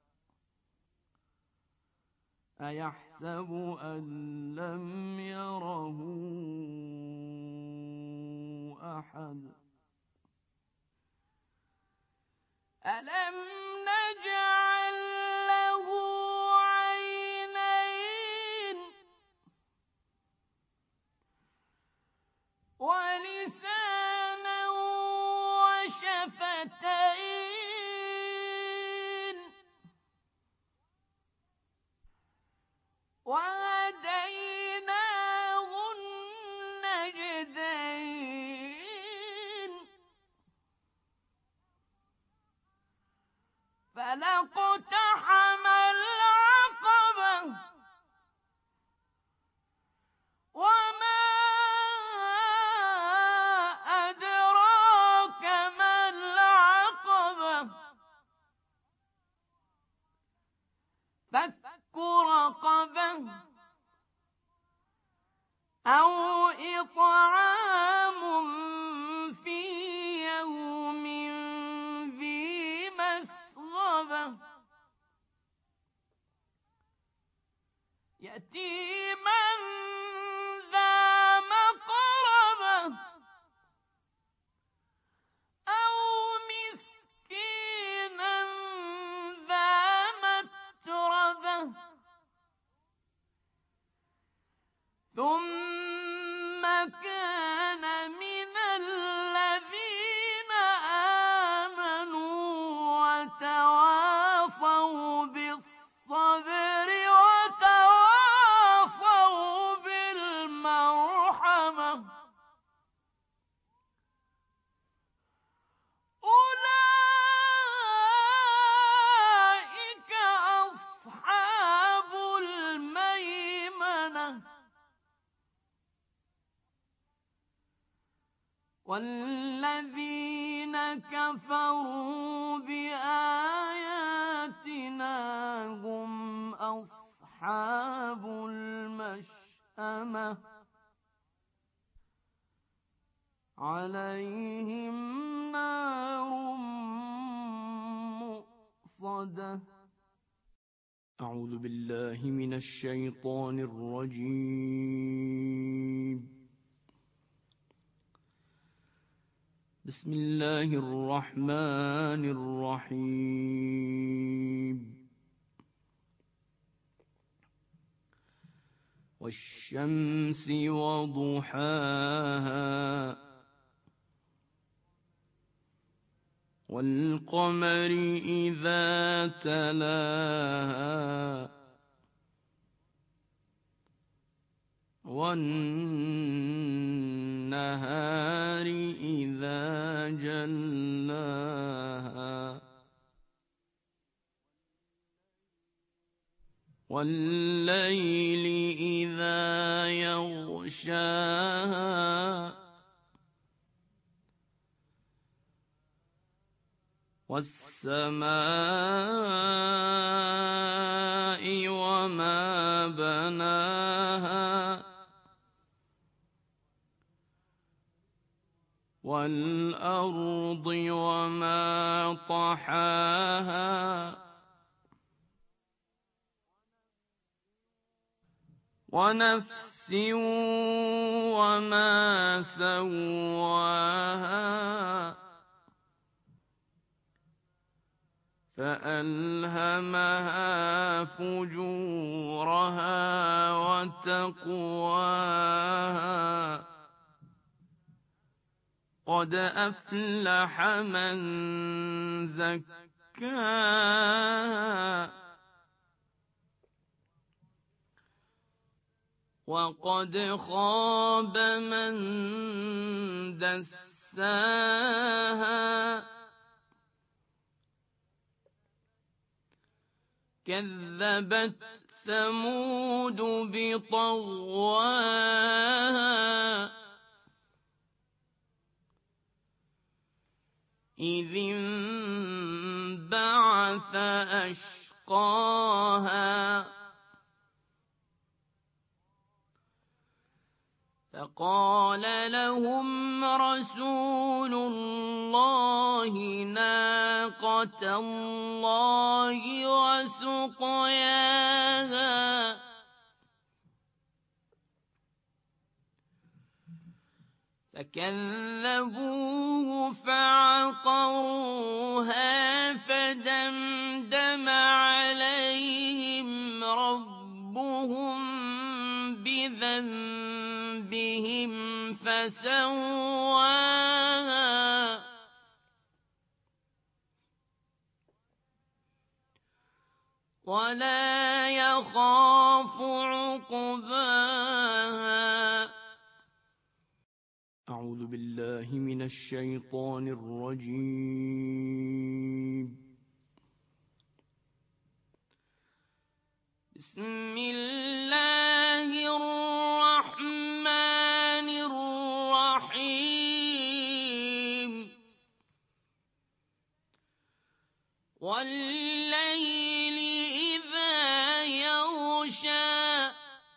أيحسب أن لم يره أحد ألم نجعل له عينين فلاقتحم العقبة وما أدراك ما العقبة فك رقبة أو إطعام في يوم ذي مسغبة يتيما ذا مقربة أو مسكينا ذا متربة ثم كان من الذين آمنوا وتواصوا بالصبر وتواصوا بالمرحمة أولئك أصحاب الميمنة والذين كفروا بآياتنا هم أصحاب المشأمة عليهم نار مؤصدة. أعوذ بالله من الشيطان الرجيم. بسم الله الرحمن الرحيم. والشمس وضحاها والقمر إذا تلاها والنهار إذا جلاها والليل إذا يغشاها والسماء وما بناها والأرض وما طحاها ونفس وما سواها فألهمها فجورها وتقواها قد أفلح من زكاها وقد خاب من دساها كذبت ثمود بطغواها إذ انبعث أشقاها فقال لهم رسول الله ناقة الله وسقياها فكذبوه فعقروها فدمدم عليهم ربهم بذنبهم فسواها ولا يخاف عقباها. أعوذ بالله من الشيطان الرجيم. بسم الله الرحمن الرحيم والليل إذا يغشى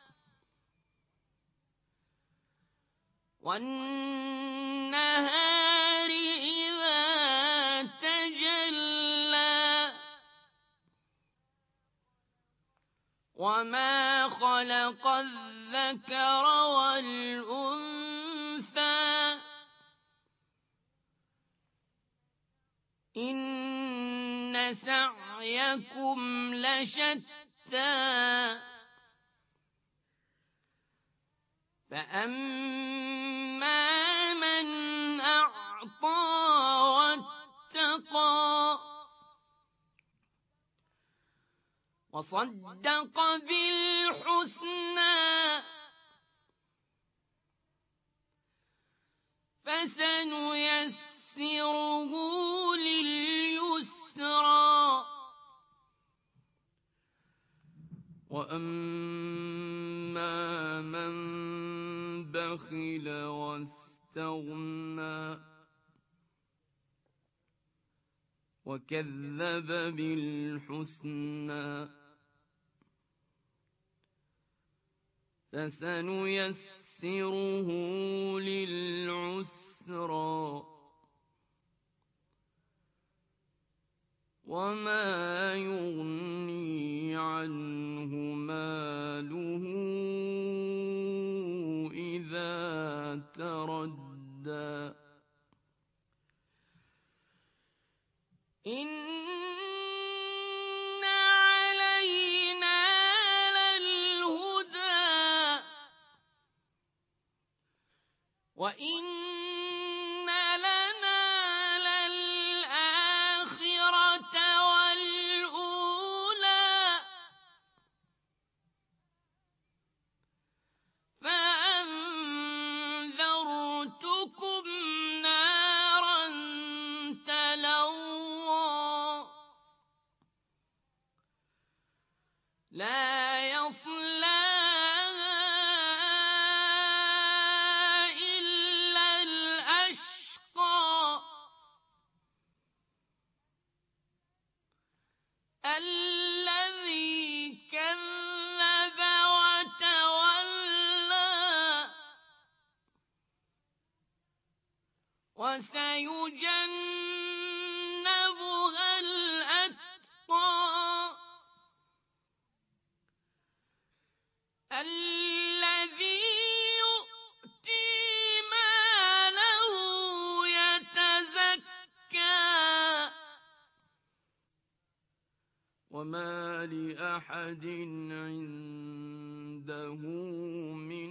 والنهار إذا تجلى وما خلق الذكر والأنثى إن سعيكم لشتى فأما من أعطى واتقى وصدق بالحسنى فسنيسره لليسرى وأما من بخل واستغنى وكذب بالحسنى فسنيسره للعسرى وما يغني عنه ماله إذا تردى إن علينا للهدى وإن لنا للآخرة والأولى فأنذرتكم نارا تلظى لا يصلاها إلا الأشقى الذي كذب وتولى وسيجنبها الأتقى الذي يؤتي ماله يتزكى وما لأحد عنده من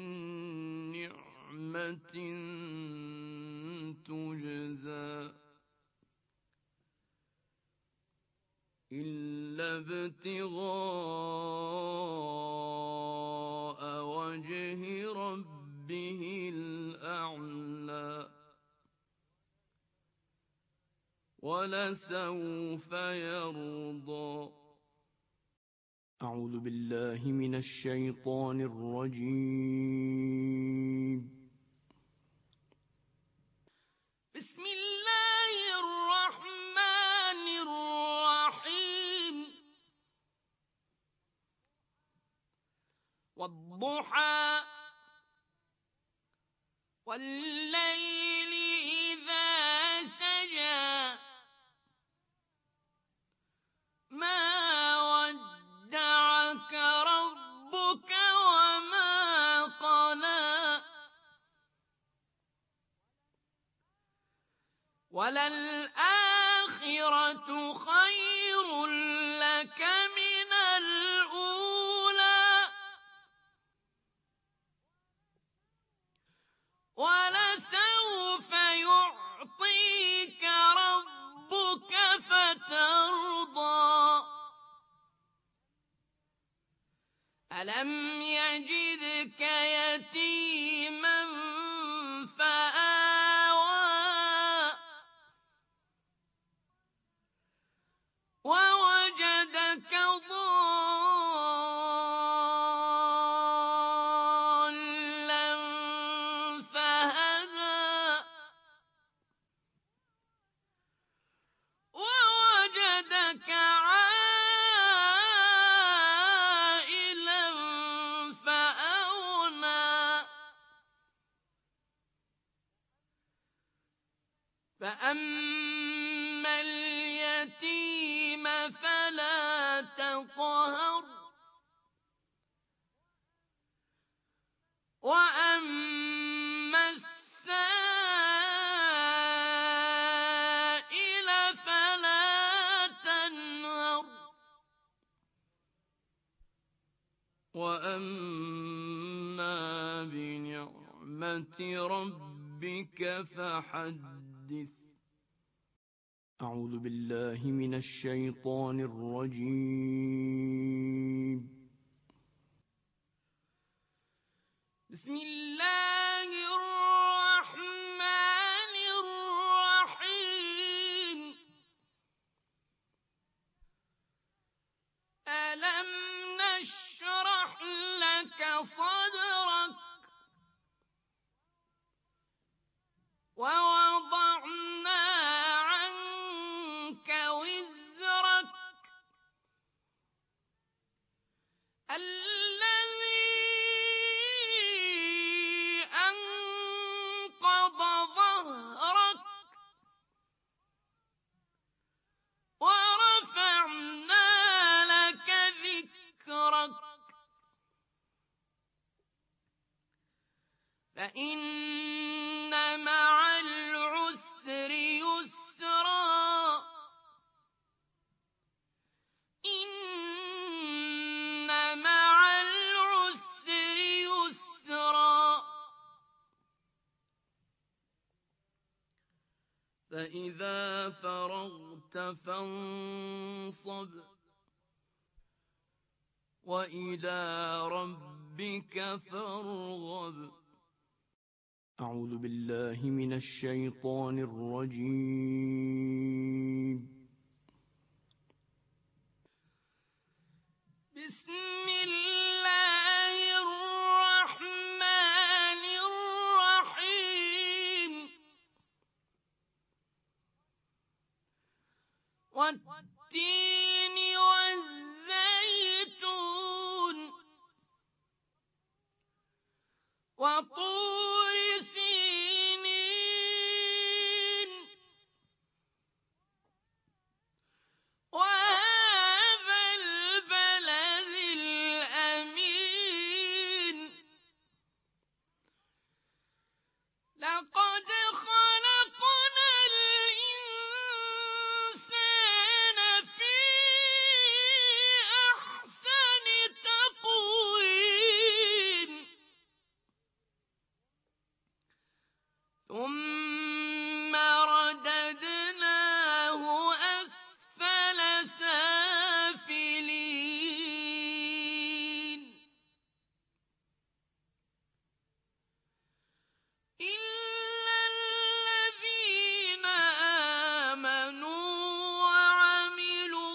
نعمة تجزى إلا ابتغاء وجه ربه الأعلى ولسوف يرضى أعوذ بالله من الشيطان الرجيم بسم الله الرحمن الرحيم والضحى والليل إذا سجى ما ودعك ربك وما قلى وللآخرة خير لك من الأولى ولسوف يعطيك ربك فترضى ألم يجدك يتيما فآوى ووجدك ضالا فأما اليتيم فلا تقهر وأما السائل فلا تنهر وأما بنعمة ربك فحدث. أعوذ بالله من الشيطان الرجيم. بسم الله الرحمن الرحيم. ألم نشرح لك صدرك ووضعنا عنك وزرك الذي أنقض ظهرك ورفعنا لك ذكرك فإن مع العسر يسرا إن مع العسر يسرا فإذا فرغت فانصب وإلى ربك فارغب. أعوذ بالله من الشيطان الرجيم. بسم الله الرحمن الرحيم. والتين والزيتون وطور سينين وهذا البلد الأمين لقد خلقنا الإنسان في أحسن تقويم ثم رددناه أسفل سافلين إلا الذين آمنوا وعملوا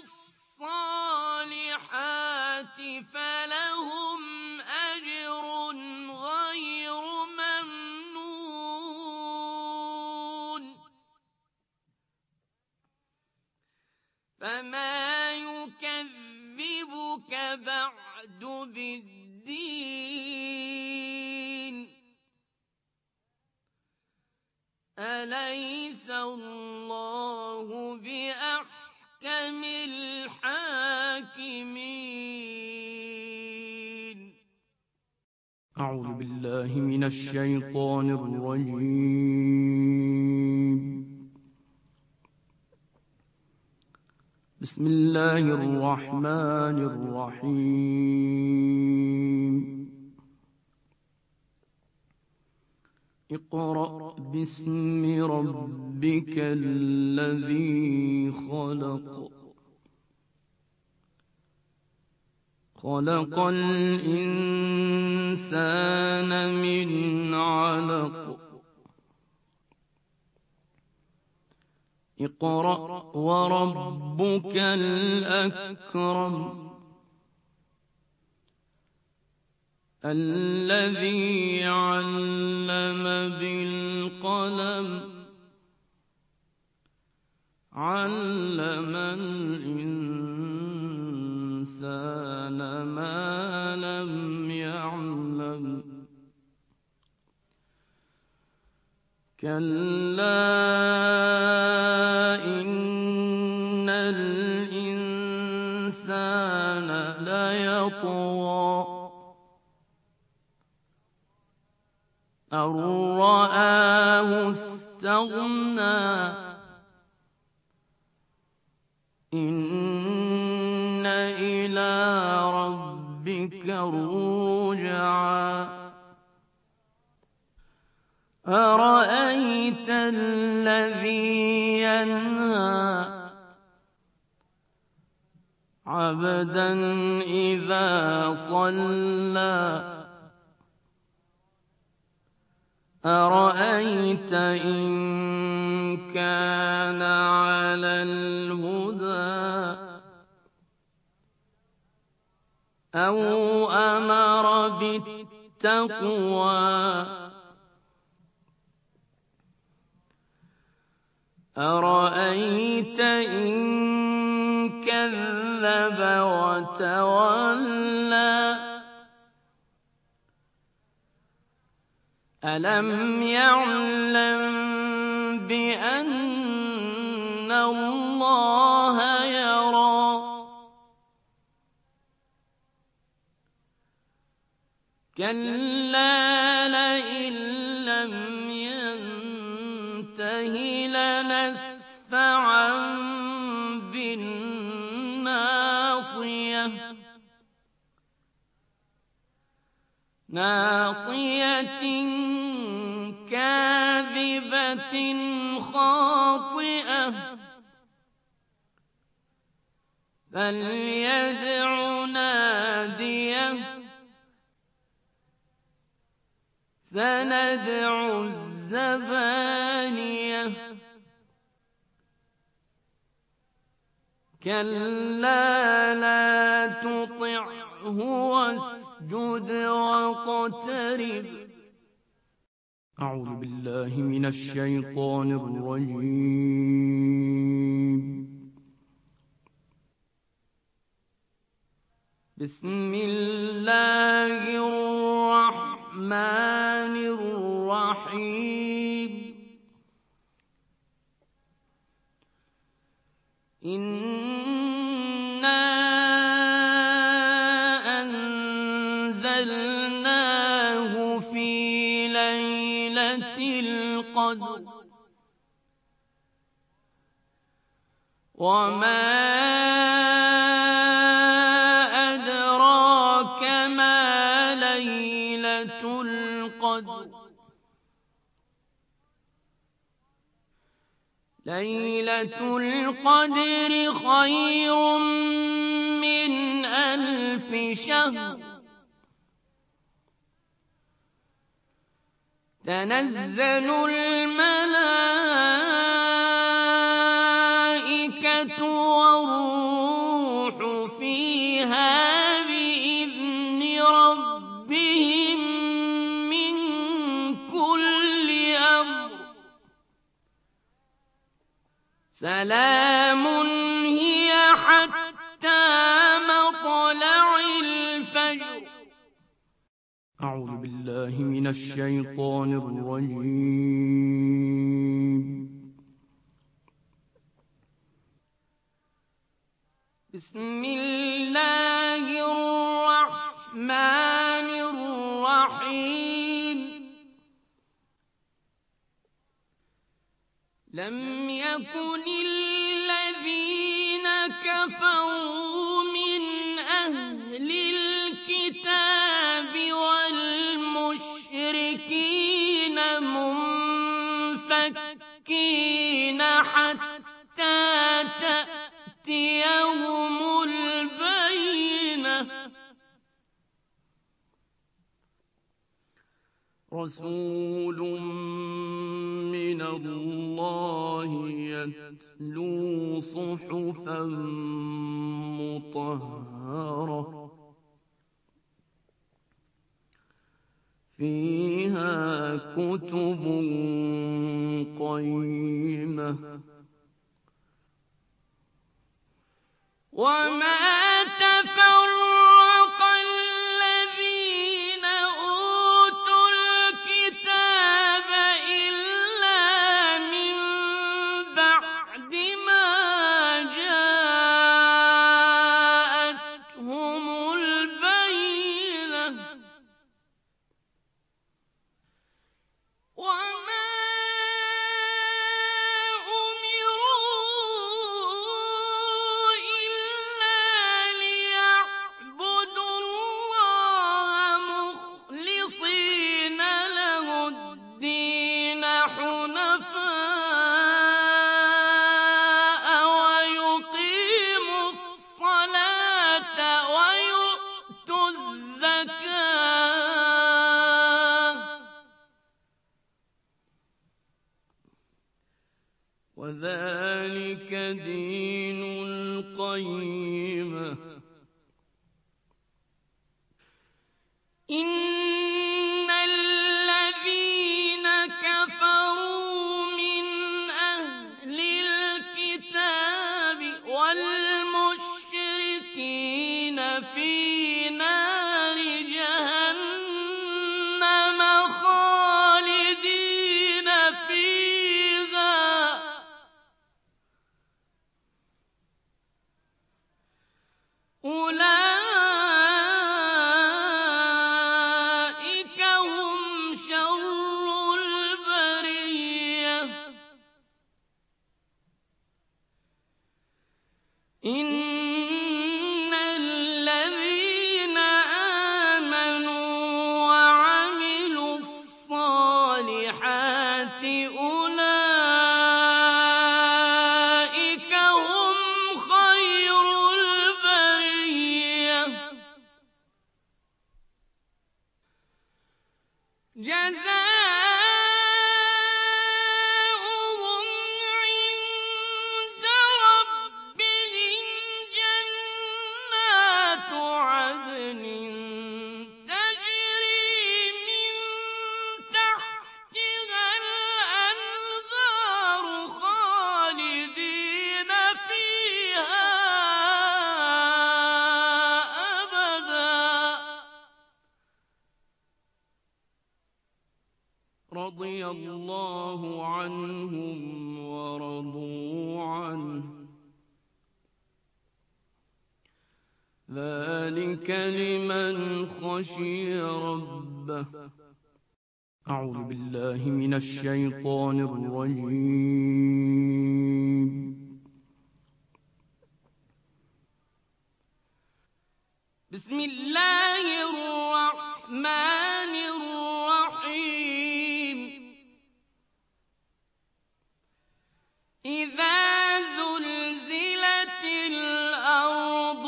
الصالحات فلهم أجر غير ممنون فما يكذبك بعد بالدين أليس الله بأحكم الحاكمين. أعوذ بالله من الشيطان الرجيم. بسم الله الرحمن الرحيم. اقرأ باسم ربك الذي خلق خلق الإنسان من علق اقرأ وربك الأكرم الذي علم بالقلم علم الإنسان ما لم يعلم كلا يطغى أن رآه استغنى إن إلى ربك الرجعى أرأيت الذي ينهى عبدا إذا صلى أرأيت إن كان على الهدى أو أمر بالتقوى أرأيت إن كذب وتولى ألم يعلم بأن الله يرى كلا لئن لم ينته لنسفعا بالناصية ناصية كاذبة خاطئة فليدع ناديه سندع الزبانية كلا لا تطعه واسجد واقترب أعوذ بالله من الشيطان الرجيم بسم الله الرحمن الرحيم إنا أنزلناه في ليلة القدر وما أدراك ما ليلة القدر ليلة القدر خير من 1000 شهر تنزل الملائكة والروح فيها بإذن ربهم من كل أمر سلام هي حتى مطلع الفجر أعوذ بالله من الشيطان الرجيم بسم الله الرحمن الرحيم لم يكن الذين كفروا من أهل الكتاب والمشركين منفكين حتى تأتيهم البينة رسول من الله يتلو صحفا مطهرة فيها كتب قيمة وما تفرق الذين أوتوا الكتاب إلا من بعد ما جاءتهم البينة وذلك دين القيمة إن الذين كفروا من أهل الكتاب والمشركين في نار جهنم خالدين فيها أولئك هم شر البرية إن الذين آمنوا وعملوا الصالحات أولئك هم خير البرية جزاؤهم عند ربهم جنات عدن تجري من تحتها الأنهار خالدين فيها أبدا رضي الله عنهم ورضوا عنه ذلك لمن خشي ربه أعوذ بالله من الشيطان الرجيم بسم الله الرحمن الرحيم إذا زلزلت الأرض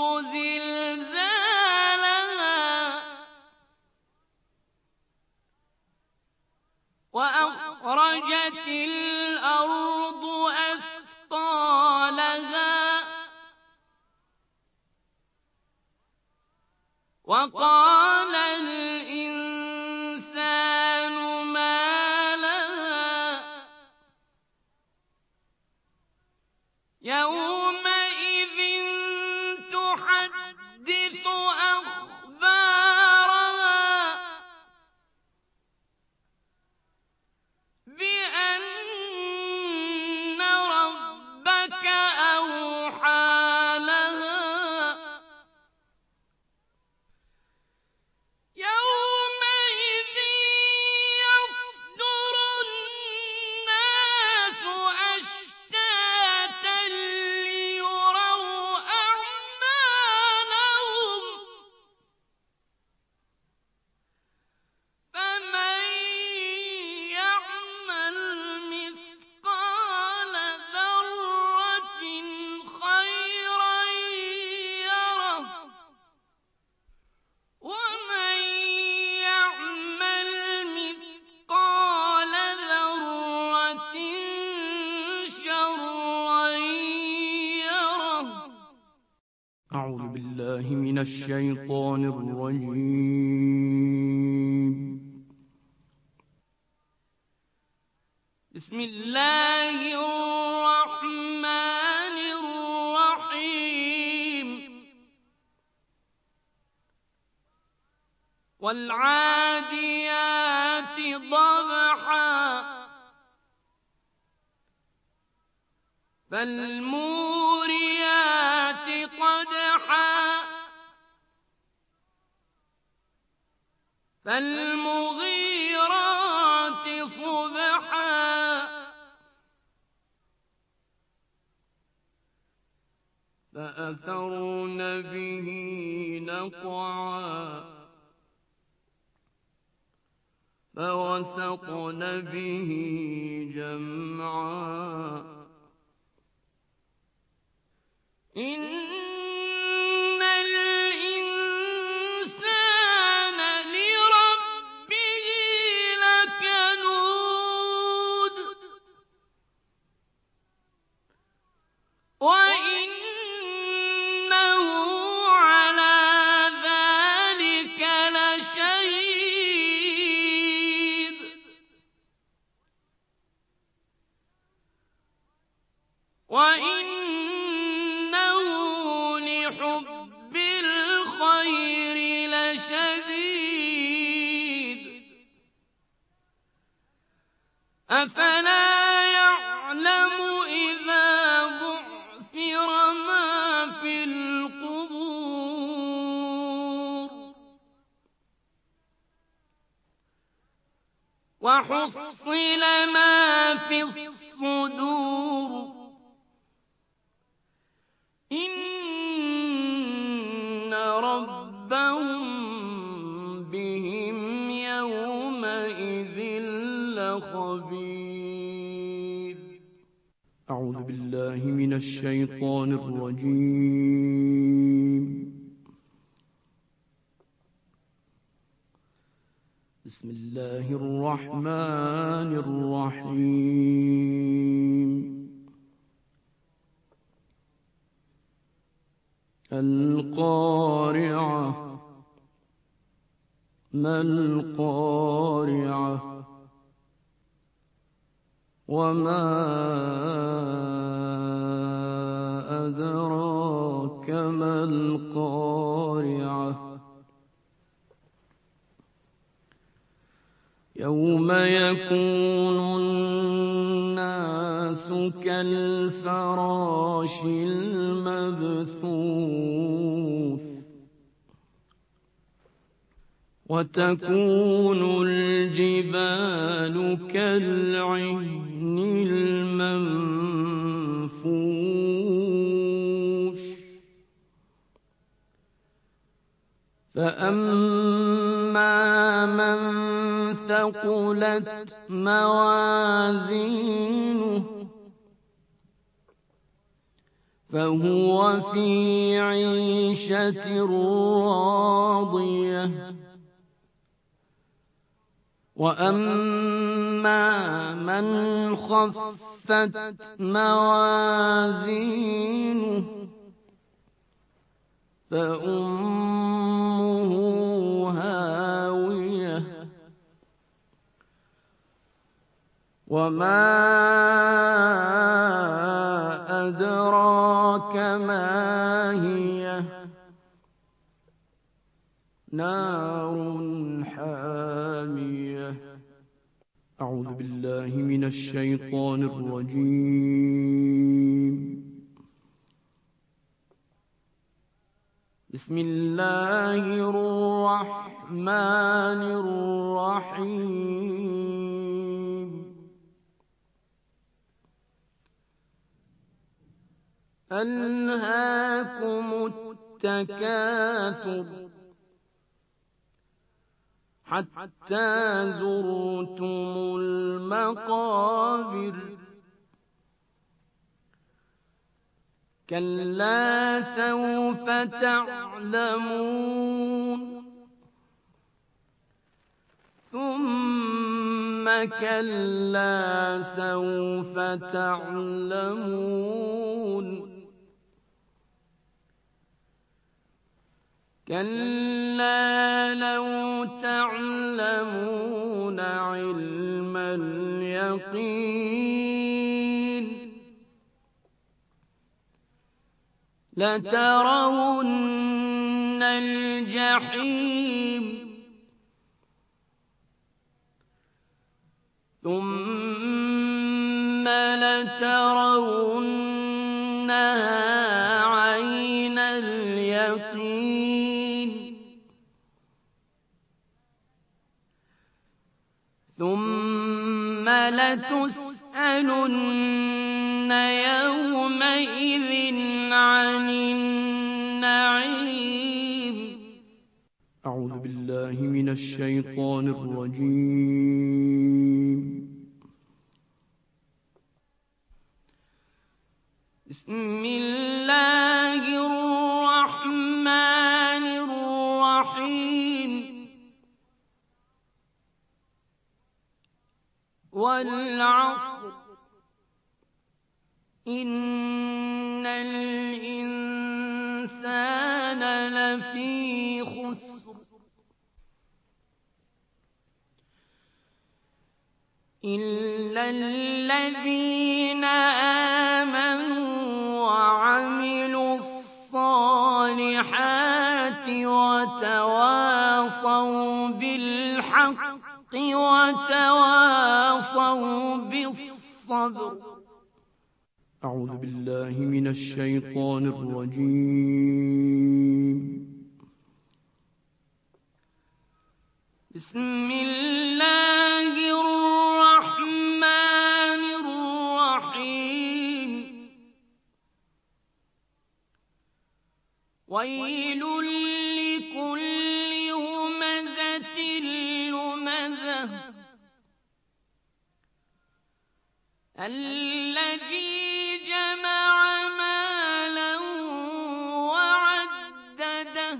زلزالها وأخرجت الأرض أثقالها وقال الإنسان ما لها يومئذ تحدث أخبارها بأن ربك أوحى لها يومئذ يصدر الناس أشتاتا ليروا أعمالهم فمن يعمل مثقال ذرة خيرا يره ومن يعمل مثقال ذرة شرا يره أعوذ بالله من الشيطان الرجيم بسم الله الرحمن الرحيم والعاديات ضبحا فالموريات قدحا فالمغيرات صبحا فأثرن به نقعا فوسطن به جمعا إن الإنسان لربه لكنود أفلا يعلم إذا بعثر ما في القبور وحصل ما في الصدور إن ربهم بهم يومئذ لخبير. أعوذ بالله من الشيطان الرجيم. بسم الله الرحمن الرحيم. القارعة ما القارعة وما أدراك ما القارعة يوم يكون الناس كالفراش المبثوث وتكون الجبال كالعهن المنفوش فأما من ثقلت موازينه فهو في عيشة راضية وأما من خفت موازينه فأمه هاوية وما أدراك ما هي نار حامية. أعوذ بالله من الشيطان الرجيم. بسم الله الرحمن الرحيم. ألهاكم التكاثر حتى زرتم المقابر كلا سوف تعلمون ثم كلا سوف تعلمون كلا لو تعلمون علم اليقين لترون الجحيم ثم لترونها عين اليقين ثم لتسألن يومئذ عن النعيم. أعوذ بالله من الشيطان الرجيم. بسم الله الرحمن الرحيم. والعصر إن الإنسان لفي خسر إلا الذين آمنوا وعملوا الصالحات وتواصوا بالحق وتواصوا بالصبر. أعوذ بالله من الشيطان الرجيم. بسم الله الرحمن الرحيم. ويل لكل همزة لمزة الذي جمع مالا وعدده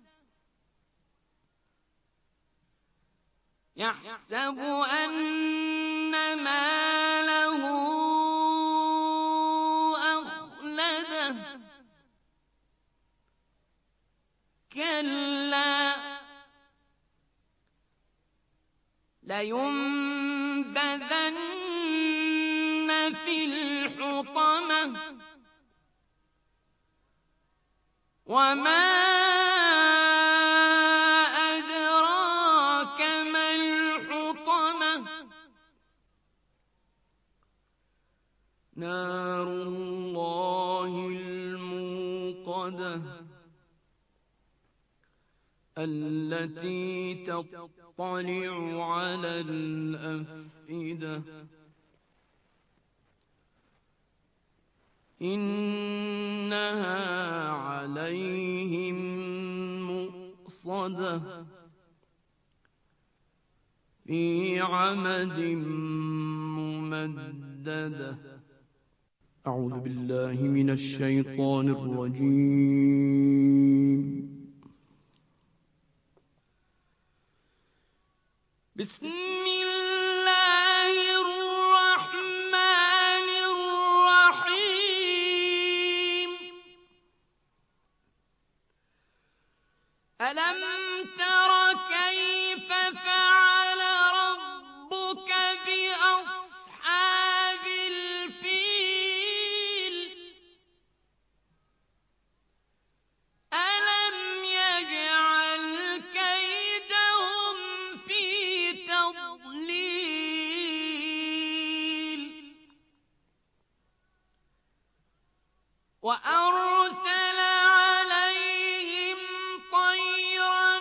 يحسب أن ماله أخلده كلا لينبذن في الحطمة وما أدراك ما الحطمة نار الله الموقدة التي تطلع على الأفئدة إنها عليهم مؤصدة في عمد ممددة. أعوذ بالله من الشيطان الرجيم. بسم الله الرحمن الرحيم. ألم تر كيف فعل ربك بأصحاب الفيل ألم يجعل كيدهم في تضليل وأرسل عليهم طيرا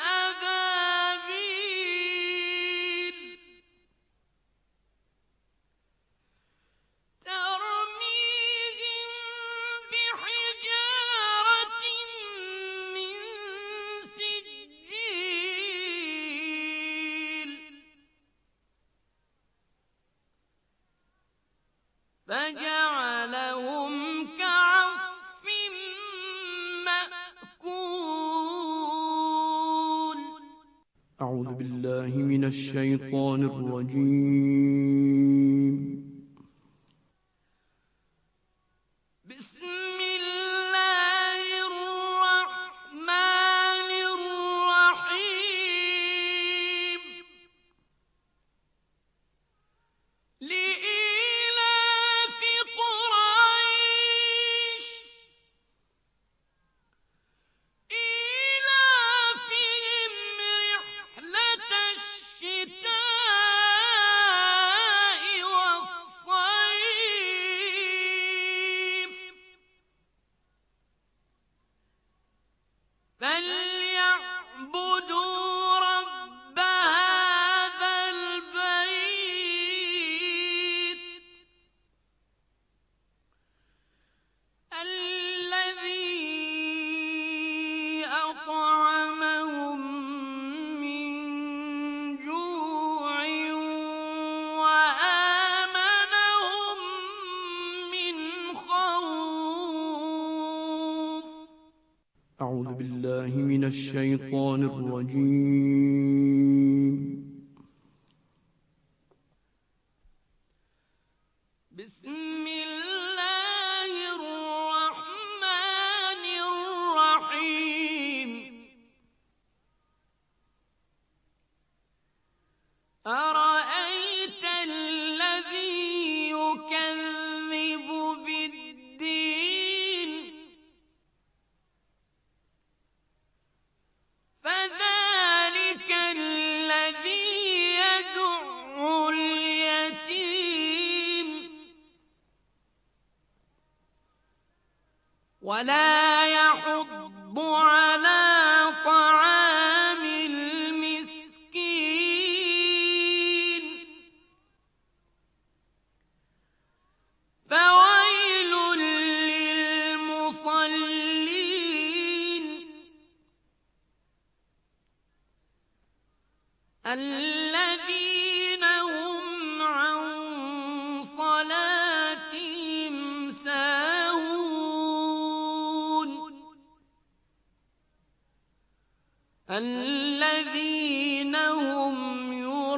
أبابيل ترميهم بحجارة من سجيل فجعلهم كعصف مأكول. أعوذ بالله من الشيطان الرجيم. بسم الله الرحمن الرحيم. لإيلاف قريش إيلافهم رحلة الشتاء والصيف فليعبدوا رب هذا البيت الذي أطعمهم من جوع وآمنهم من خوف. أعوذ بالله من الشيطان الرجيم. بسم الله الرحمن الرحيم. أرأيت الذي يكذب بالدين فذلك الذي ولا يحض على طعام المسكين فويل للمصلين الذين هم عن صلاتهم ساهون الذين هم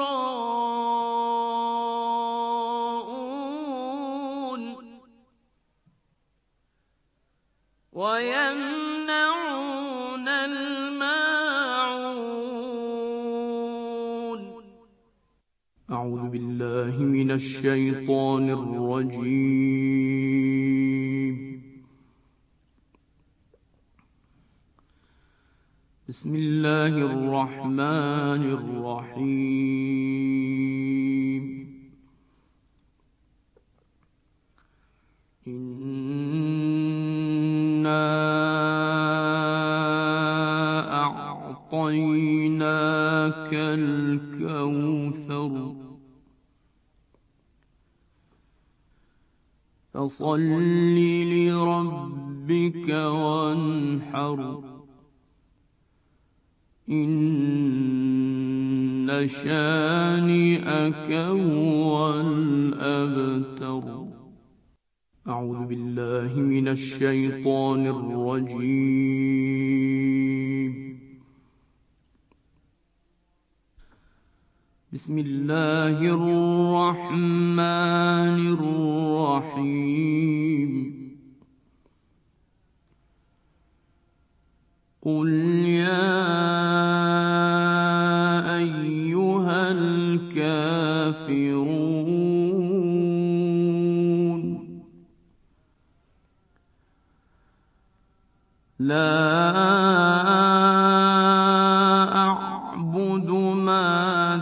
يراءون ويمنعون الماعون. أعوذ بالله من الشيطان الرجيم. بسم الله الرحمن الرحيم. إنا أعطيناك الكوثر فصل لربك وانحر إن شانئك هو الأبتر. أعوذ بالله من الشيطان الرجيم. بسم الله الرحمن الرحيم. قل يا أيها الكافرون لا أعبد ما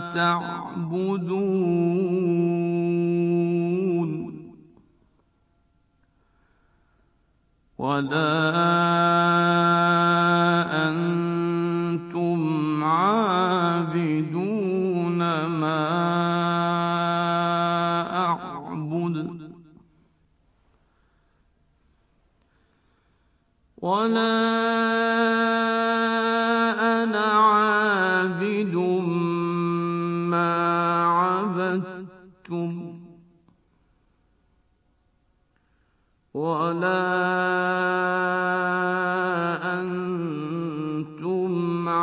تعبدون ولا أنتم عابدون ما أعبد ولا أنا عابد ما عبدتم ولا أنتم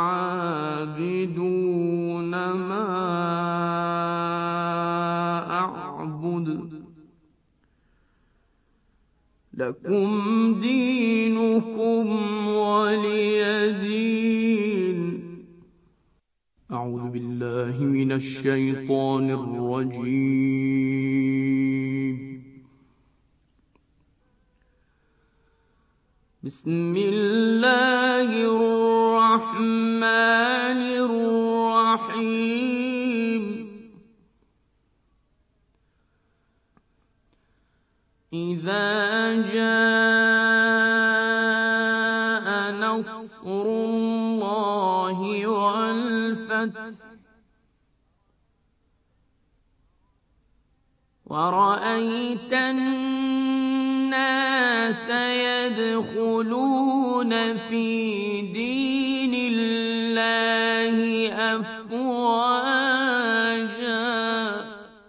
عابدون ما أعبد لكم دينكم ولي دين. أعوذ بالله من الشيطان الرجيم. بسم الله الرحمن الرحيم. إذا جاء نصر الله والفتح ورأيت الناس يدخلون في دين الله أفواجا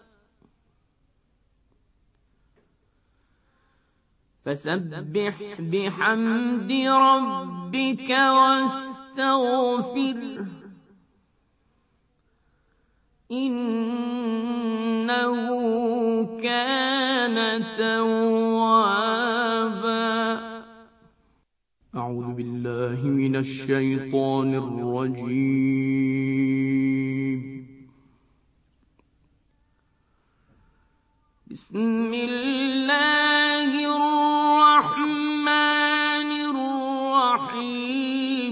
فسبح بحمد ربك واستغفره إنه كان توابا. أعوذ بالله من الشيطان الرجيم. بسم الله الرحمن الرحيم.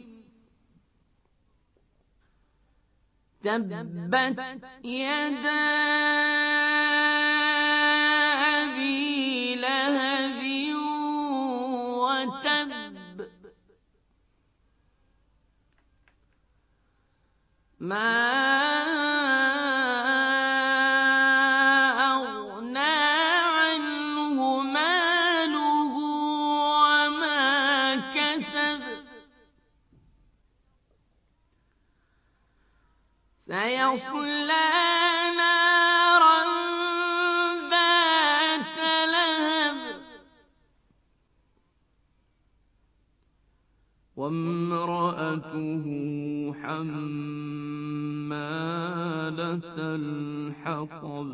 تبت يدا أبي لهب ما أغنى عنه ماله وما كسب سيصلى نارا ذات لهب وامرأته حمالة الحطب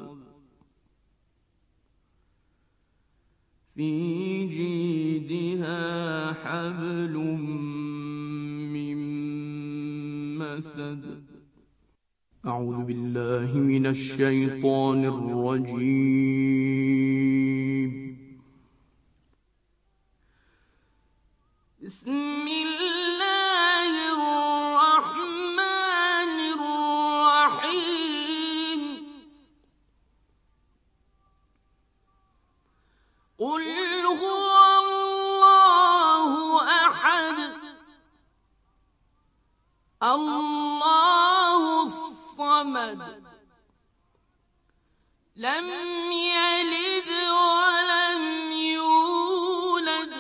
في جيدها حبل من مسد. أعوذ بالله من الشيطان الرجيم. بسم الله الرحمن الرحيم. قل هو الله أحد الله الصمد لم يلد ولم يولد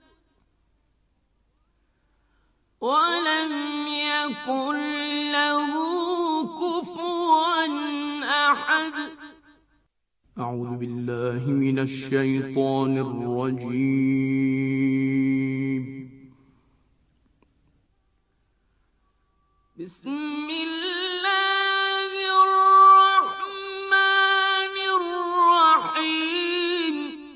ولم يكن له كفوا أحد. أعوذ بالله من الشيطان الرجيم. بسم الله الرحمن الرحيم.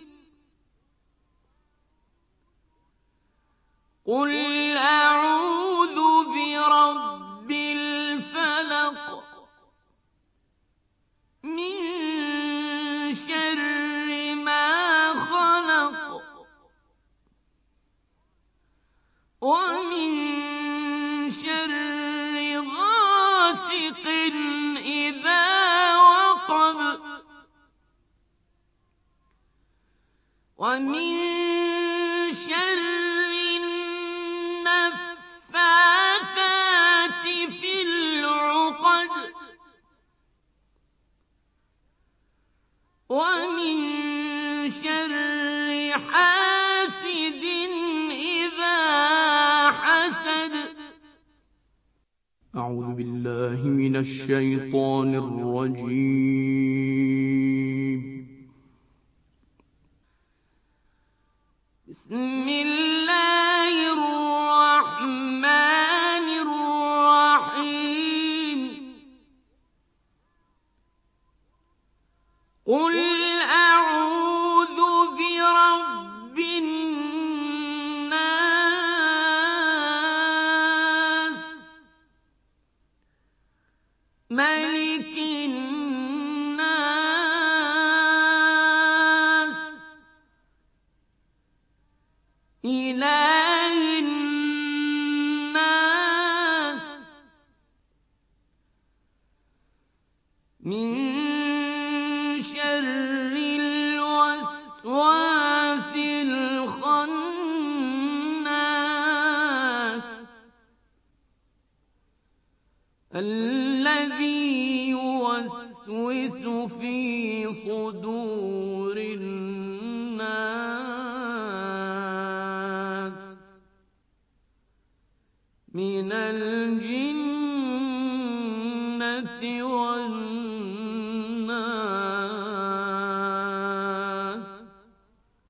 قل أعوذ برب الفلق من شر ما خلق ومن شر غاسق إذا وقب ومن شر النفاثات في العقد ومن شر حاسد إذا حسد. أعوذ بالله من الشيطان الرجيم. بسم الله الرحمن الرحيم. قل أعوذ برب الناس ملك الناس إله الناس من شر الوسواس الخناس الذي يوسوس في صدور الناس من الجنة والناس.